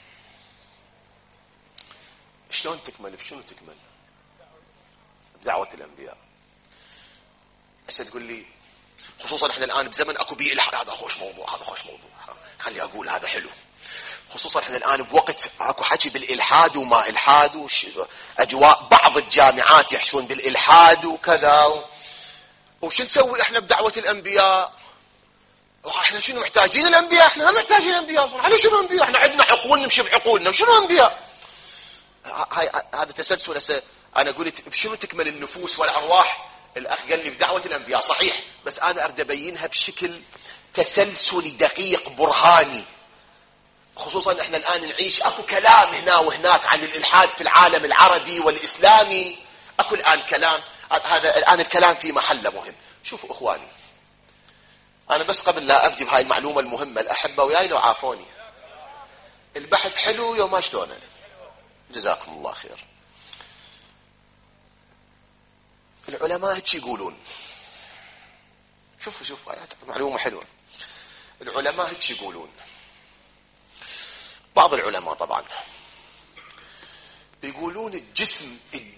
شلون تكمل؟ بشنو تكمل؟ بدعوة الأنبياء. هسه تقول لي خصوصا احنا الآن بزمن اكو بيئة الحاد، هذا خوش موضوع، هذا خوش موضوع، خلي اقول هذا حلو. خصوصا احنا الآن بوقت اكو حكي بالإلحاد وما إلحاد اجواء بعض الجامعات يحشون بالإلحاد وكذا وش نسوي احنا بدعوة الأنبياء؟ احنا شنو محتاجين الأنبياء؟ احنا ما محتاجين الأنبياء. على شنو أنبياء؟ احنا عندنا عقول نمشي بعقولنا، وشنو أنبياء؟ هذا تسلسل. هسه انا قلت بشنو تكمل النفوس والارواح؟ الاخ قال لي بدعوة الأنبياء، صحيح، بس انا اريد ابينها بشكل تسلسلي دقيق برهاني. خصوصا احنا الان نعيش اكو كلام هنا وهناك عن الالحاد في العالم العربي والاسلامي، اكو الان كلام، هذا الان الكلام في محله مهم. شوفوا اخواني، انا بس قبل لا ابدي بهاي المعلومه المهمه، الاحبه وياي لو عافوني، البحث حلو يوم ما شلونه، جزاكم الله خير. العلماء هيك يقولون، شوفوا آيات معلومه حلوه. العلماء هيك يقولون، بعض العلماء طبعا يقولون الجسم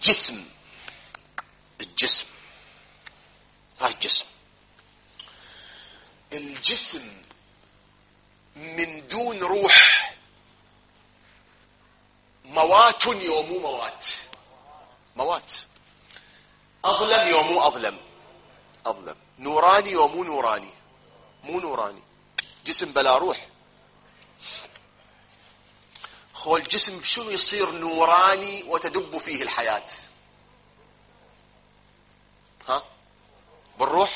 هاي الجسم من دون روح موات يوم مو موات، أظلم يوم مو أظلم، نوراني يوم مو نوراني، جسم بلا روح. خو الجسم بشنو يصير نوراني وتدب فيه الحياة؟ ها؟ بالروح.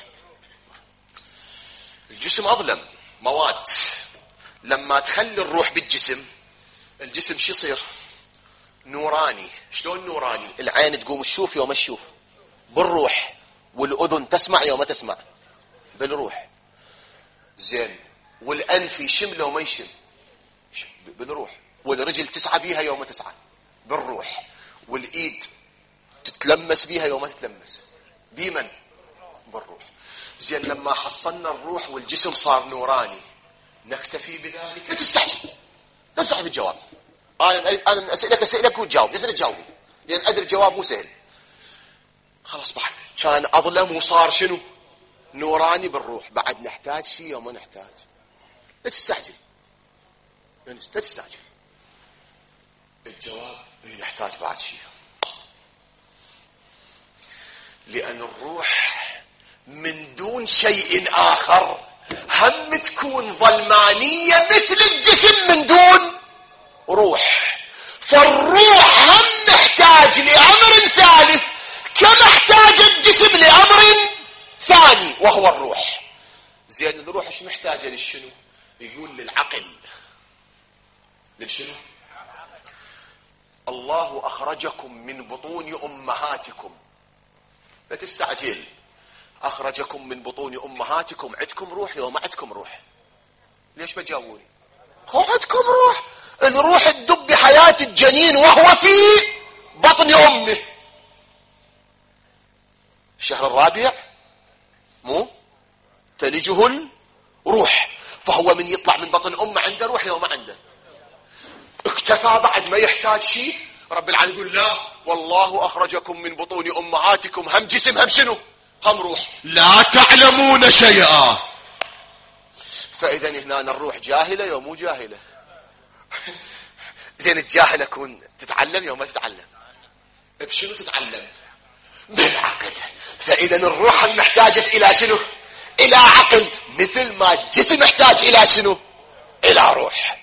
الجسم أظلم مواد، لما تخلي الروح بالجسم، الجسم شو يصير؟ نوراني. شلون نوراني؟ العين تقوم تشوف يوم تشوف بالروح، والأذن تسمع يوم ما تسمع بالروح، زين، والأنف يشم لو ما يشم بالروح، والرجل تسعى بيها يوم ما تسعى بالروح، والإيد تتلمس بيها يوم ما تتلمس بمن؟ بالروح. زين، لما حصلنا الروح والجسم صار نوراني، نكتفي بذلك؟ لا تستعجل، لا تستعجل بالجواب. أنا أسألك وتجاوب، ليش تجاوب؟ لأن أدري الجواب مو سهل. خلاص، بعد كان أظلم وصار شنو؟ نوراني بالروح، بعد نحتاج شيء وما نحتاج؟ لا تستعجل، لا تستعجل. الجواب نحتاج بعد شيء، لأن الروح من دون شيء آخر هم تكون ظلمانية مثل الجسم من دون روح. فالروح هم محتاج لأمر ثالث كما احتاج الجسم لأمر ثاني وهو الروح. زين، الروح ايش محتاجة للشنو؟ يقول للعقل. للشنو؟ الله أخرجكم من بطون أمهاتكم. لا تستعجل، أخرجكم من بطون أمهاتكم، عندكم روح يوم ما عندكم روح. ليش بجاوبوني؟ عندكم روح، الروح تدب بحياة الجنين وهو في بطن أمه. الشهر الرابع مو تلجه الروح، فهو من يطلع من بطن أمه عنده روح يوم ما عنده. اكتفى بعد ما يحتاج شيء؟ رب العالمين يقول لا، والله أخرجكم من بطون أمهاتكم، هم جسم هم شنو؟ هم روح، لا تعلمون شيئا. فإذا هنا الروح جاهلة يوم مو جاهلة. زين، الجاهلة كون تتعلم يوم ما تتعلم. بشنو تتعلم؟ بالعقل. فإذا الروح محتاجة إلى شنو؟ إلى عقل، مثل ما الجسم محتاج إلى شنو؟ إلى روح.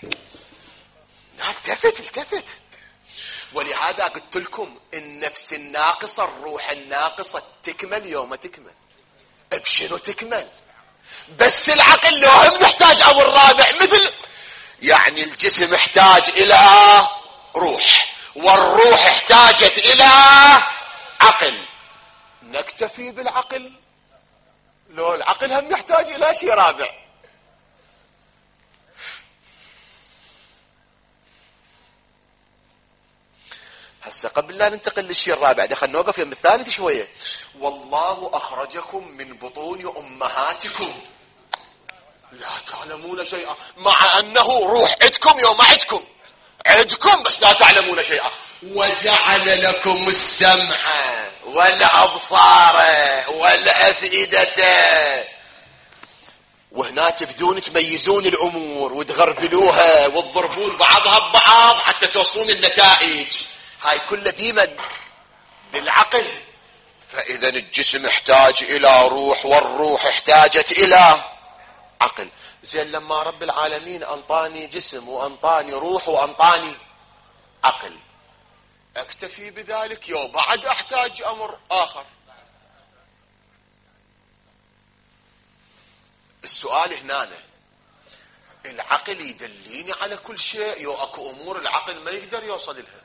التفت. ولهذا قلت لكم النفس الناقصة، الروح الناقصة تكمل يوم ما تكمل. بشنو تكمل؟ بس العقل لو هم محتاج أمر رابع، مثل يعني الجسم محتاج إلى روح، والروح احتاجت إلى عقل. نكتفي بالعقل؟ لو العقل هم يحتاج إلى شيء رابع. هسه قبل لا ننتقل للشيء الرابع ده، خلينا نوقف يم الثالث شوية. والله أخرجكم من بطون أمهاتكم، لا تعلمون شيئا، مع أنه روح عندكم يوم عندكم بس لا تعلمون شيئا. وجعل لكم السمع والأبصار والأفئدة. وهنا تبدون تميزون الأمور وتغربلوها وتضربون بعضها ببعض حتى توصلون النتائج. هاي كلها بمن؟ بالعقل. فإذا الجسم احتاج إلى روح والروح احتاجت إلى عقل. زين لما رب العالمين أنطاني جسم وأنطاني روح وأنطاني عقل، أكتفي بذلك يو بعد أحتاج أمر آخر؟ السؤال هنا العقل يدليني على كل شيء يو أكو أمور العقل ما يقدر يوصل لها؟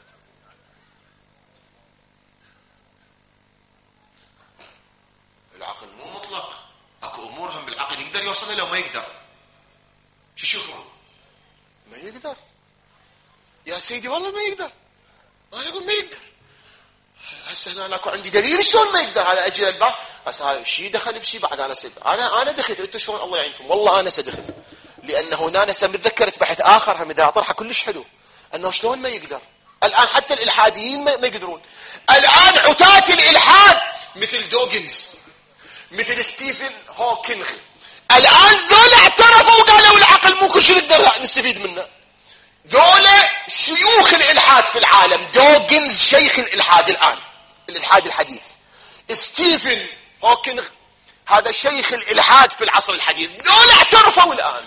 العقل مو مطلق، اكو امور هم بالعقل يقدر يوصل لها وما يقدر. شو شوفوا؟ ما يقدر يا سيدي، والله ما يقدر. انا اقول ما يقدر. هسه هنا اكو عندي دليل شلون ما يقدر. على اجل البعض هسه هاي شيء دخل بشيء بعد. انا دخلت. انتم شلون؟ الله يعينكم. والله انا سدخلت، لانه هنا انا متذكرت بحث اخر هم اذا اطرحه كلش حلو، انه شلون ما يقدر. الان حتى الالحاديين ما يقدرون. الان عتاة الالحاد مثل دوغنز، مثل ستيفن هوكينغ، الآن ذولا اعترفوا وقالوا العقل مو كل شيء نقدر نستفيد منه. ذولا شيوخ الإلحاد في العالم. دوغنز شيخ الإلحاد الآن، الإلحاد الحديث. ستيفن هوكينغ هذا شيخ الإلحاد في العصر الحديث. ذولا اعترفوا الآن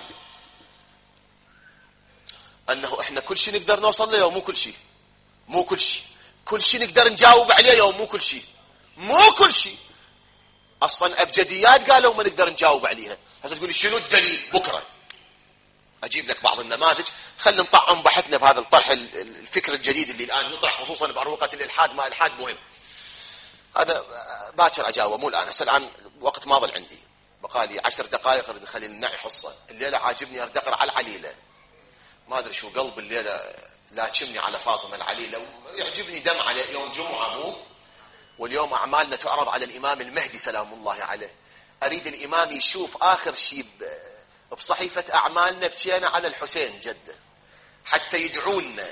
أنه إحنا كل شيء نقدر نوصل له، ومو كل شيء. مو كل شيء. كل شيء نقدر نجاوب عليه، ومو كل شيء. مو كل شيء. اصلا ابجديات قالوا ما نقدر نجاوب عليها. هسه تقولي شنو الدليل؟ بكره اجيب لك بعض النماذج. خلينا نطعم بحثنا بهذا الطرح الفكر الجديد اللي الان يطرح خصوصا باروقه الالحاد. ما الحاد مهم، هذا باكر اجاوب مو الان. هسه الان وقت ما ظل عندي، بقالي 10 دقائق نخلي نعي حصه. الليله عاجبني ارتقر على العليله، ما ادري شو قلب الليله لاكمني على فاطمه العليله. يعجبني دم على يوم جمعه مو، واليوم أعمالنا تعرض على الإمام المهدي سلام الله عليه. أريد الإمام يشوف آخر شيء بصحيفة أعمالنا بكينا على الحسين جده، حتى يدعونا.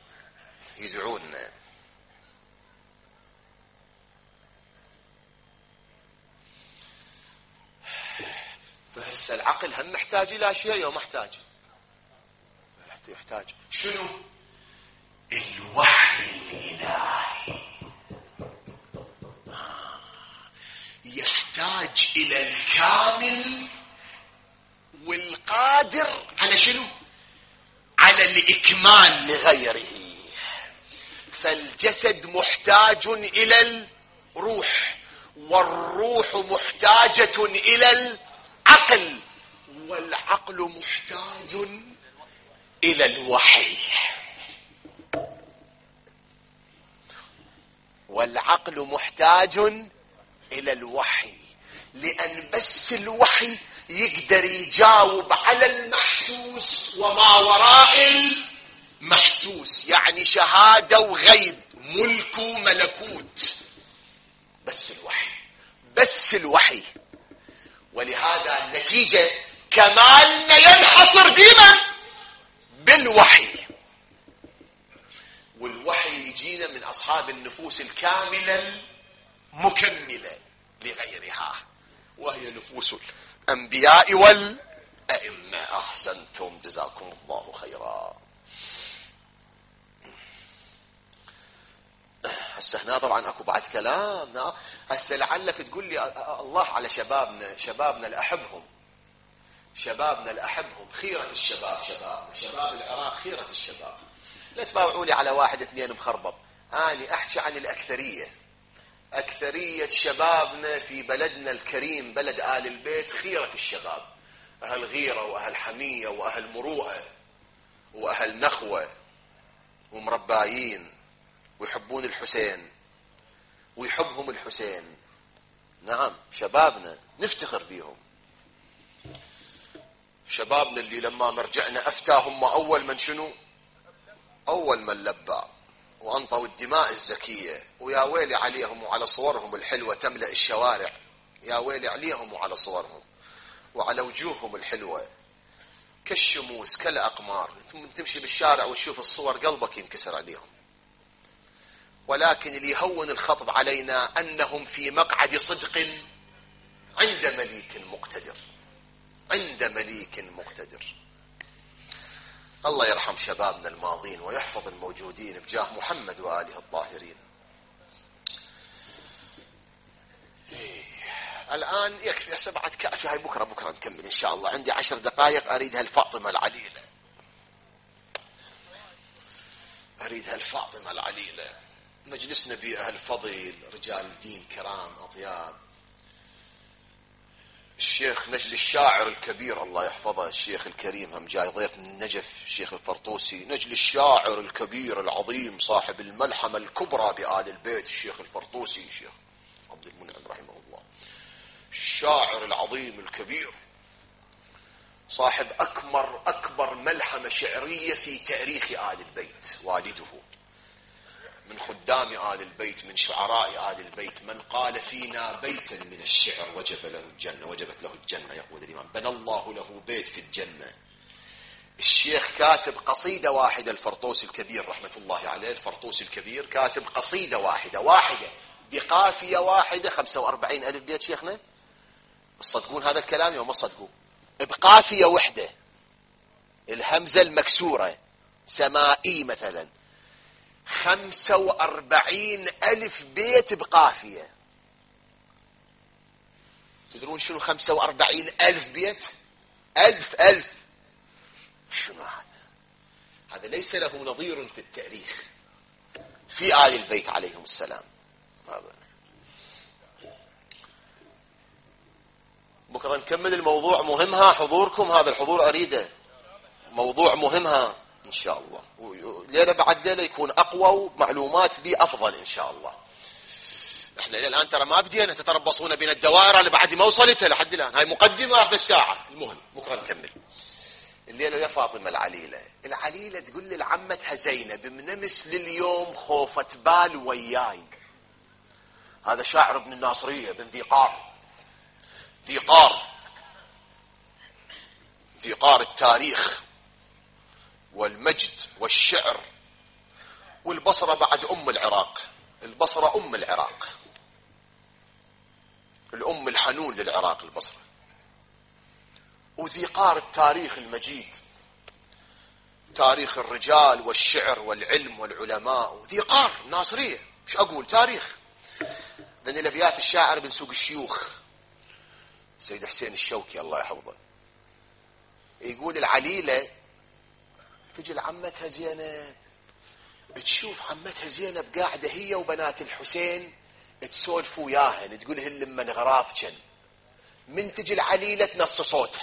فهسه العقل هم محتاج إلى شيء أو محتاج؟ يحتاج شنو؟ الوحي الإلهي. يحتاج إلى الكامل والقادر على شنو؟ على الإكمال لغيره. فالجسد محتاج إلى الروح، والروح محتاجة إلى العقل، والعقل محتاج إلى الوحي، والعقل محتاج إلى الوحي. لأن بس الوحي يقدر يجاوب على المحسوس وما وراء المحسوس، يعني شهادة وغيب، ملك وملكوت. بس الوحي. ولهذا النتيجة كمالنا ينحصر بمن؟ بالوحي. والوحي يجينا من أصحاب النفوس الكاملة مكملة لغيرها، وهي نفوس الأنبياء والأئمة. أحسنتم، جزاكم الله خيرا. هسه هنا طبعا اكو بعد كلام. هسه لعلك تقول لي الله على شبابنا الأحبهم، شبابنا الأحبهم، خيرة الشباب، شباب العراق خيرة الشباب. لا تباوعوا لي على 1 2 مخربط. أنا أحكي عن أكثرية شبابنا في بلدنا الكريم، بلد آل البيت، خيرة الشباب. أهل غيرة وأهل حمية وأهل مروءة وأهل نخوة ومربايين، ويحبون الحسين ويحبهم الحسين. نعم، شبابنا نفتخر بيهم. شبابنا اللي لما مرجعنا أفتاهم أول من شنو؟ أول من لبى وأنطوا الدماء الزكية. ويا ويلي عليهم وعلى صورهم الحلوة تملأ الشوارع، يا ويلي عليهم وعلى صورهم. وعلى وجوههم الحلوة كالشموس كالأقمار، تمشي بالشارع وتشوف الصور قلبك ينكسر عليهم. ولكن اللي يهون الخطب علينا أنهم في مقعد صدق عند مليك مقتدر، عند مليك مقتدر. الله يرحم شبابنا الماضين ويحفظ الموجودين بجاه محمد وآله الطاهرين. الآن يكفي هسه بعد كافي، هاي بكرة نكمل إن شاء الله. عندي 10 دقائق أريد هالفاطمة العليلة، أريد هالفاطمة العليلة. مجلسنا بيه أهل فضل، رجال دين كرام أطياب. الشيخ نجل الشاعر الكبير الله يحفظه، الشيخ الكريم هم جاي ضيف من النجف، الشيخ الفرطوسي، نجل الشاعر الكبير العظيم صاحب الملحمة الكبرى بآل البيت، الشيخ الفرطوسي، الشيخ عبد المنعم رحمه الله، الشاعر العظيم الكبير صاحب أكبر ملحمة شعرية في تاريخ آل البيت. والده من خدام آل البيت، من شعراء آل البيت، من قال فينا بيتا من الشعر وجبت له الجنة. يقول الإمام بنى الله له بيت في الجنة. الشيخ كاتب قصيدة واحدة، الفرطوسي الكبير رحمة الله عليه، الفرطوسي الكبير كاتب قصيدة واحدة بقافية واحدة 45 ألف بيت. شيخنا تصدقون هذا الكلام يوم ما تصدقون؟ بقافية وحدة، الهمزة المكسورة سمائي مثلا 45 ألف بيت بقافية. تدرون شنو 45 ألف بيت؟ ألف شنو هذا ليس له نظير في التاريخ في آل البيت عليهم السلام. بكرة نكمل الموضوع، مهمها حضوركم، هذا الحضور أريده، موضوع مهمها إن شاء الله. ليلة بعد ليلة يكون أقوى ومعلومات بي أفضل إن شاء الله. إحنا إلى الآن ترى ما بدينا، تتربصون بين الدوائر اللي بعد ما وصلتها لحد الآن. هاي مقدمة أخذ الساعة. المهم بكرة نكمل. الليلة يا فاطمة العليلة تقول لعمتها زينب منمس لليوم خوفة بال وياي. هذا شاعر ابن الناصرية بن ذي قار التاريخ والمجد والشعر. والبصرة بعد البصرة أم العراق، الأم الحنون للعراق البصرة. وذي قار التاريخ المجيد، تاريخ الرجال والشعر والعلم والعلماء. وذي قار ناصرية، مش أقول تاريخ، لأن الأبيات الشاعر بن سوق الشيوخ سيد حسين الشوكي الله يحفظه يقول العليلة تجي لعمتها زينب، تشوف عمتها زينب قاعدة هي وبنات الحسين تسولفوا وياهن، تقولهن لمن غراض من تجي العليلة تنص صوتها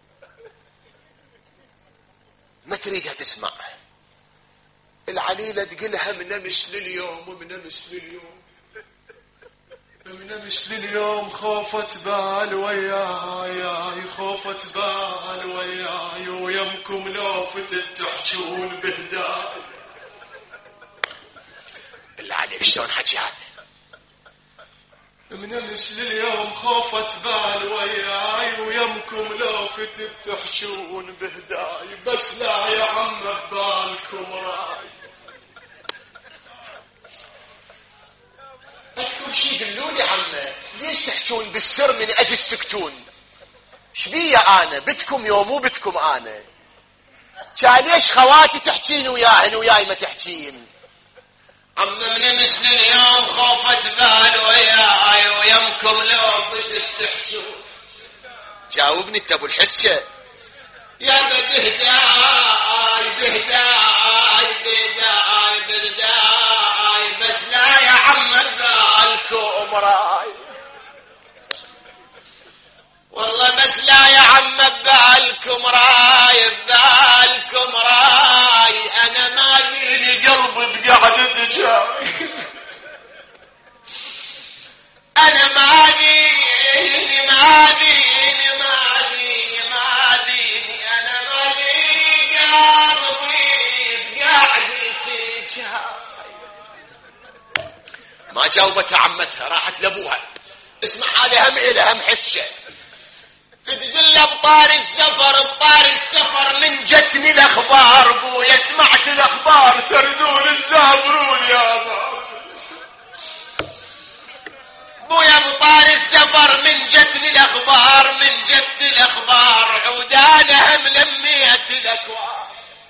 ما تريدها تسمع. العليلة تقولها منمس لليوم خوفة بال وياي ويمكم لو فتت تحجون بهداي. بالله عليك شلون حكي هذا؟ منمس لليوم خوفة بال وياي ويمكم لو فتت تحجون بهداي، بس لا يا عم ببالكم راي. بدكم شي قلوا لي عمه، ليش تحجون بالسر من اجل سكتون؟ شبيه انا بدكم يوم مو بدكم انا؟ ليش خواتي تحجين وياي ما تحجين؟ عم منمس لليوم خوفة بال وياي ويمكم لو فتت تحجون. جاوبني انت ابو الحسه يا بهداي بس لا يا عم بالكم راي. والله بس لا يا عم بالكم راي انا ما فيني قلبي بقعدة جاي. انا ما ديني انا ما ديني قلبي بقعدة جاي. ما جاوبتها عمتها، راحت لابوها. اسمع هذه هم حسه تقول له بطار السفر من جتني الاخبار بويا سمعت الاخبار تردون الزابرون يا بويا بطار السفر من جتني الاخبار من جت الاخبار عودانها ملمية الاكوار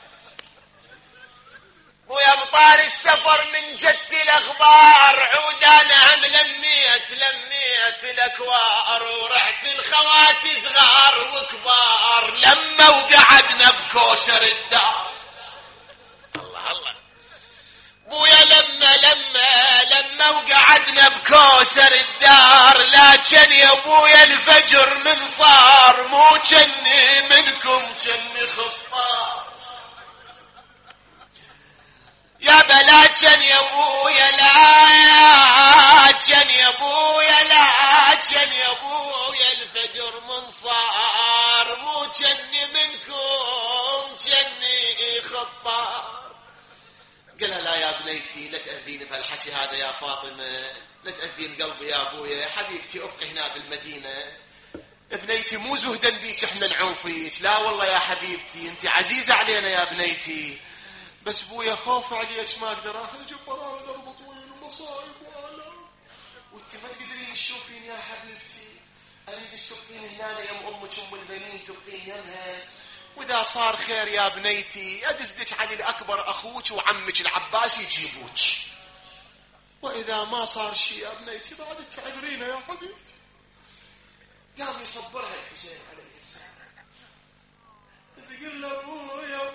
بويا بطار السفر من جت الاخبار عودانها ملمية الاكوار ورحت الخواتي صغار وكبار لما وقعدنا بكوشر الدار الله بويا لما وقعدنا بكوشر الدار لكن يا بويا الفجر من صار مو جني منكم جني خطار يا بلاجن يا بويا لاجن يا بويا لاجن يا بويا الفجر من صار مو جني منكم جني خطار قالها لا يا بنيتي لا تأذيني بهالحكي هذا يا فاطمة لا تأذين قلبي يا ابويا حبيبتي ابقي هنا بالمدينة ابنيتي مو زهدا بيك احنا نعوفيك لا والله يا حبيبتي انت عزيزة علينا يا بنيتي بس بويا خوف عليك ما اقدر اخذ جبران درب طويل ومصايب والام وانت ما تقدرين تشوفين يا حبيبتي اريدك تبقين هنا يا امك البنين تبقين يمها واذا صار خير يا بنيتي ادزدك علي الاكبر اخوك وعمك العباس يجيبوك واذا ما صار شيء يا بنيتي بعد تعذرين يا حبيبتي قام يصبرها الحسين عليه السلام تقول له ابويا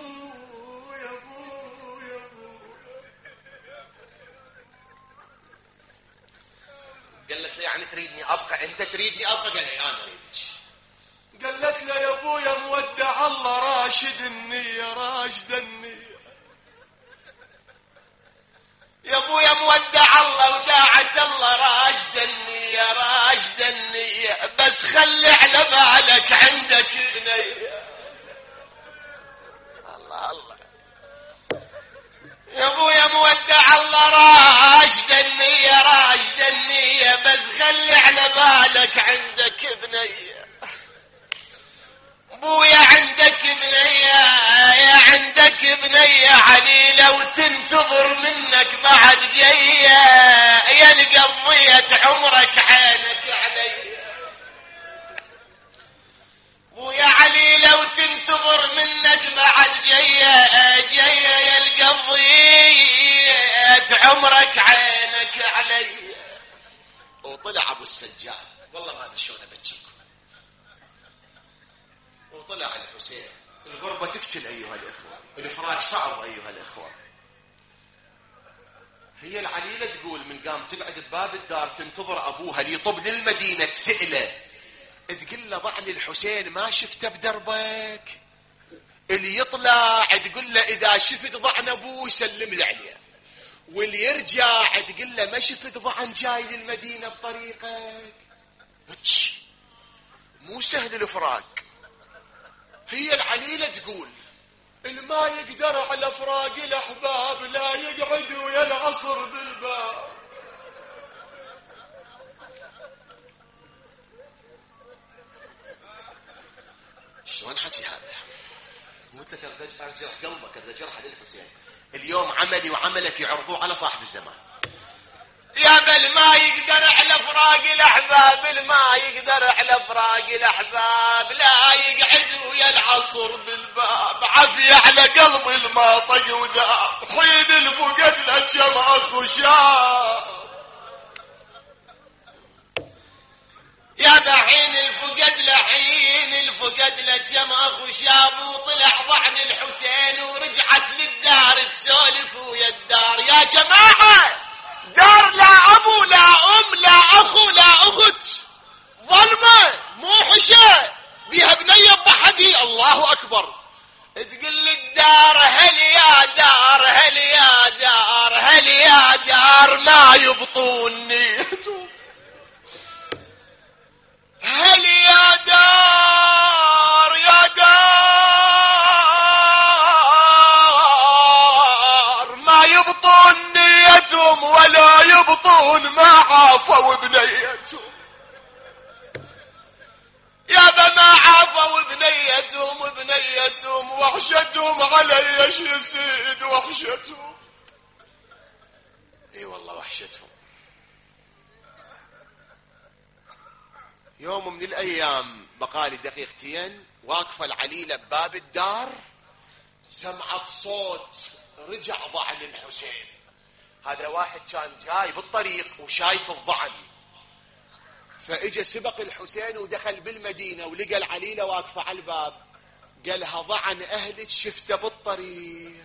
قالت له يعني تريدني ابقى انت تريدني ابقى قال لي انا اريدك قالت له يا ابويا مودع الله راشد النية راشد النية يا ابويا مودع الله وداعت الله راشد النية راشد النية بس خلي على بالك عندك بنية الله يا ابويا مودع الله راشد النية راشد النية بس خلي على بالك عندك بنية ابويا عندك بنية يا عندك بنية عليلة وتنتظر منك بعد جاية يا قضيت عمرك عينك علي ابويا عليلة وتنتظر منك بعد جاية يا قضيت عمرك عينك علي وطلع ابو السجاد والله ما ادري شلون ابجيكم وطلع الحسين الغربة تقتل أيها الإخوة الإفراج صعب أيها الإخوة هي العليلة تقول من قام تقعد بباب الدار تنتظر أبوها ليطب للمدينة تسأله تقول له ضعني الحسين ما شفته بدربك اللي يطلع تقول له إذا شفت ضعن أبوه سلم لي عليه واللي يرجع تقول له ما شفت ضعن جاي للمدينة بطريقك مو سهل الإفراج هي العليلة تقول الما يقدر على فراق الأحباب لا يقعد ويا العصر بالباب شلون حكي هذا قلت لك ارجع قلبك ارجع للحسين اليوم عملي وعملك يعرضوه على صاحب الزمان يا بل ما يقدر على فراق الأحباب الما يقدر على فراق الأحباب لا يقعد ويا العصر بالباب عافية على قلب الماطق وذاب حين الفقد لجمع خشاب يا بحين الفقد لجمع خشاب وطلع ضعن الحسين ورجعت للدار تسولف ويا الدار يا جماعة دار لا أبو لا أم لا أخو لا أخت ظلمة موحشة بيها بنية بحدي الله أكبر تقول الدار هل يا دار هل يا دار هل يا دار ما يبطوني هل يا دار يا دار ما يبطون نيتهم ولا يبطون ما عافوا بنيتهم يا وحشتهم علي ايش يزيد وحشتهم. اي والله وحشتهم. يوم من الايام بقالي دقيقتين واقفة العليلة بباب الدار، سمعت صوت رجع ضعن الحسين. هذا واحد كان جاي بالطريق وشايف الضعن، فاجى سبق الحسين ودخل بالمدينة ولقى العليلة واقفة على الباب. قالها ضعن اهلك شفته بالطريق.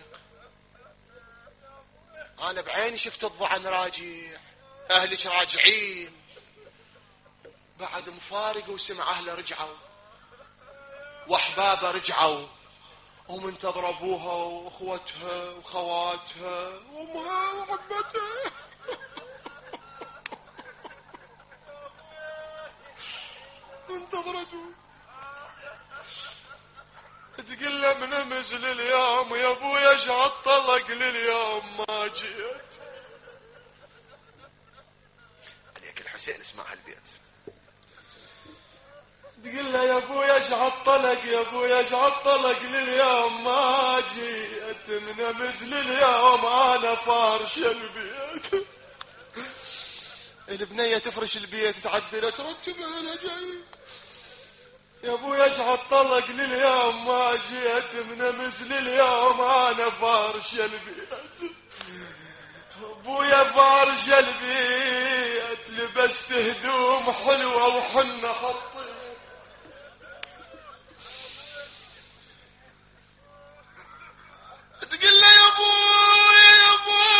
انا بعيني شفت الضعن راجع، اهلك راجعين. بعد مفارقه وسمع اهله رجعوا واحبابه رجعوا ومنتظر ابوها واخوتها وخواتها وامها وعمتها. انتظرته تقول له من امس لليوم يا ابويا ايش عطلك لليوم ما جيت. عليك الحسين اسمع هالبيت. تقول له يا ابويا ايش عطلك يا ابويا ايش عطلك لليوم ما جيت. من امس لليوم انا فارش البيت. البنية تفرش البيت تعدل ترتبها لها جاي. يا ابويا ايش عطلك لليوم ما جيت. من امس لليوم انا فارش البيت. ابويا فارش البيت لبست هدوم حلوة وحنة حطيت. تقول له يا ابويا يا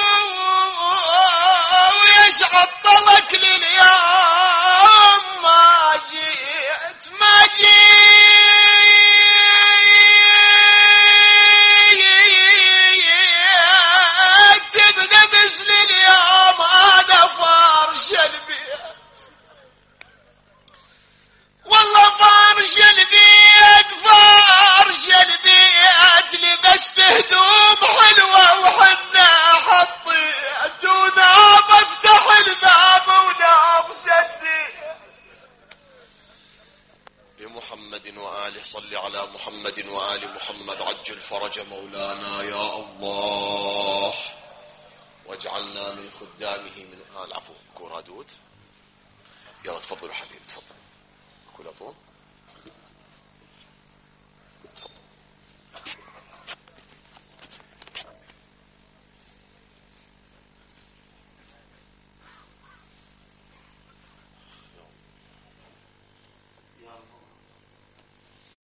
ابويا ايش عطلك لليوم ما جيت ما جيت. ابن امس لليوم انا فارش البيت. والله فارش البيت فارش البيت لبست هدوم حلوة وحنا حطيت ونام افتح الباب ونام سديت. بمحمد وآله صل على محمد وآل محمد عجل فرج مولانا يا الله واجعلنا من خدامه من العفو. كورادود يلا تفضلوا حبيبي تفضل كل طول.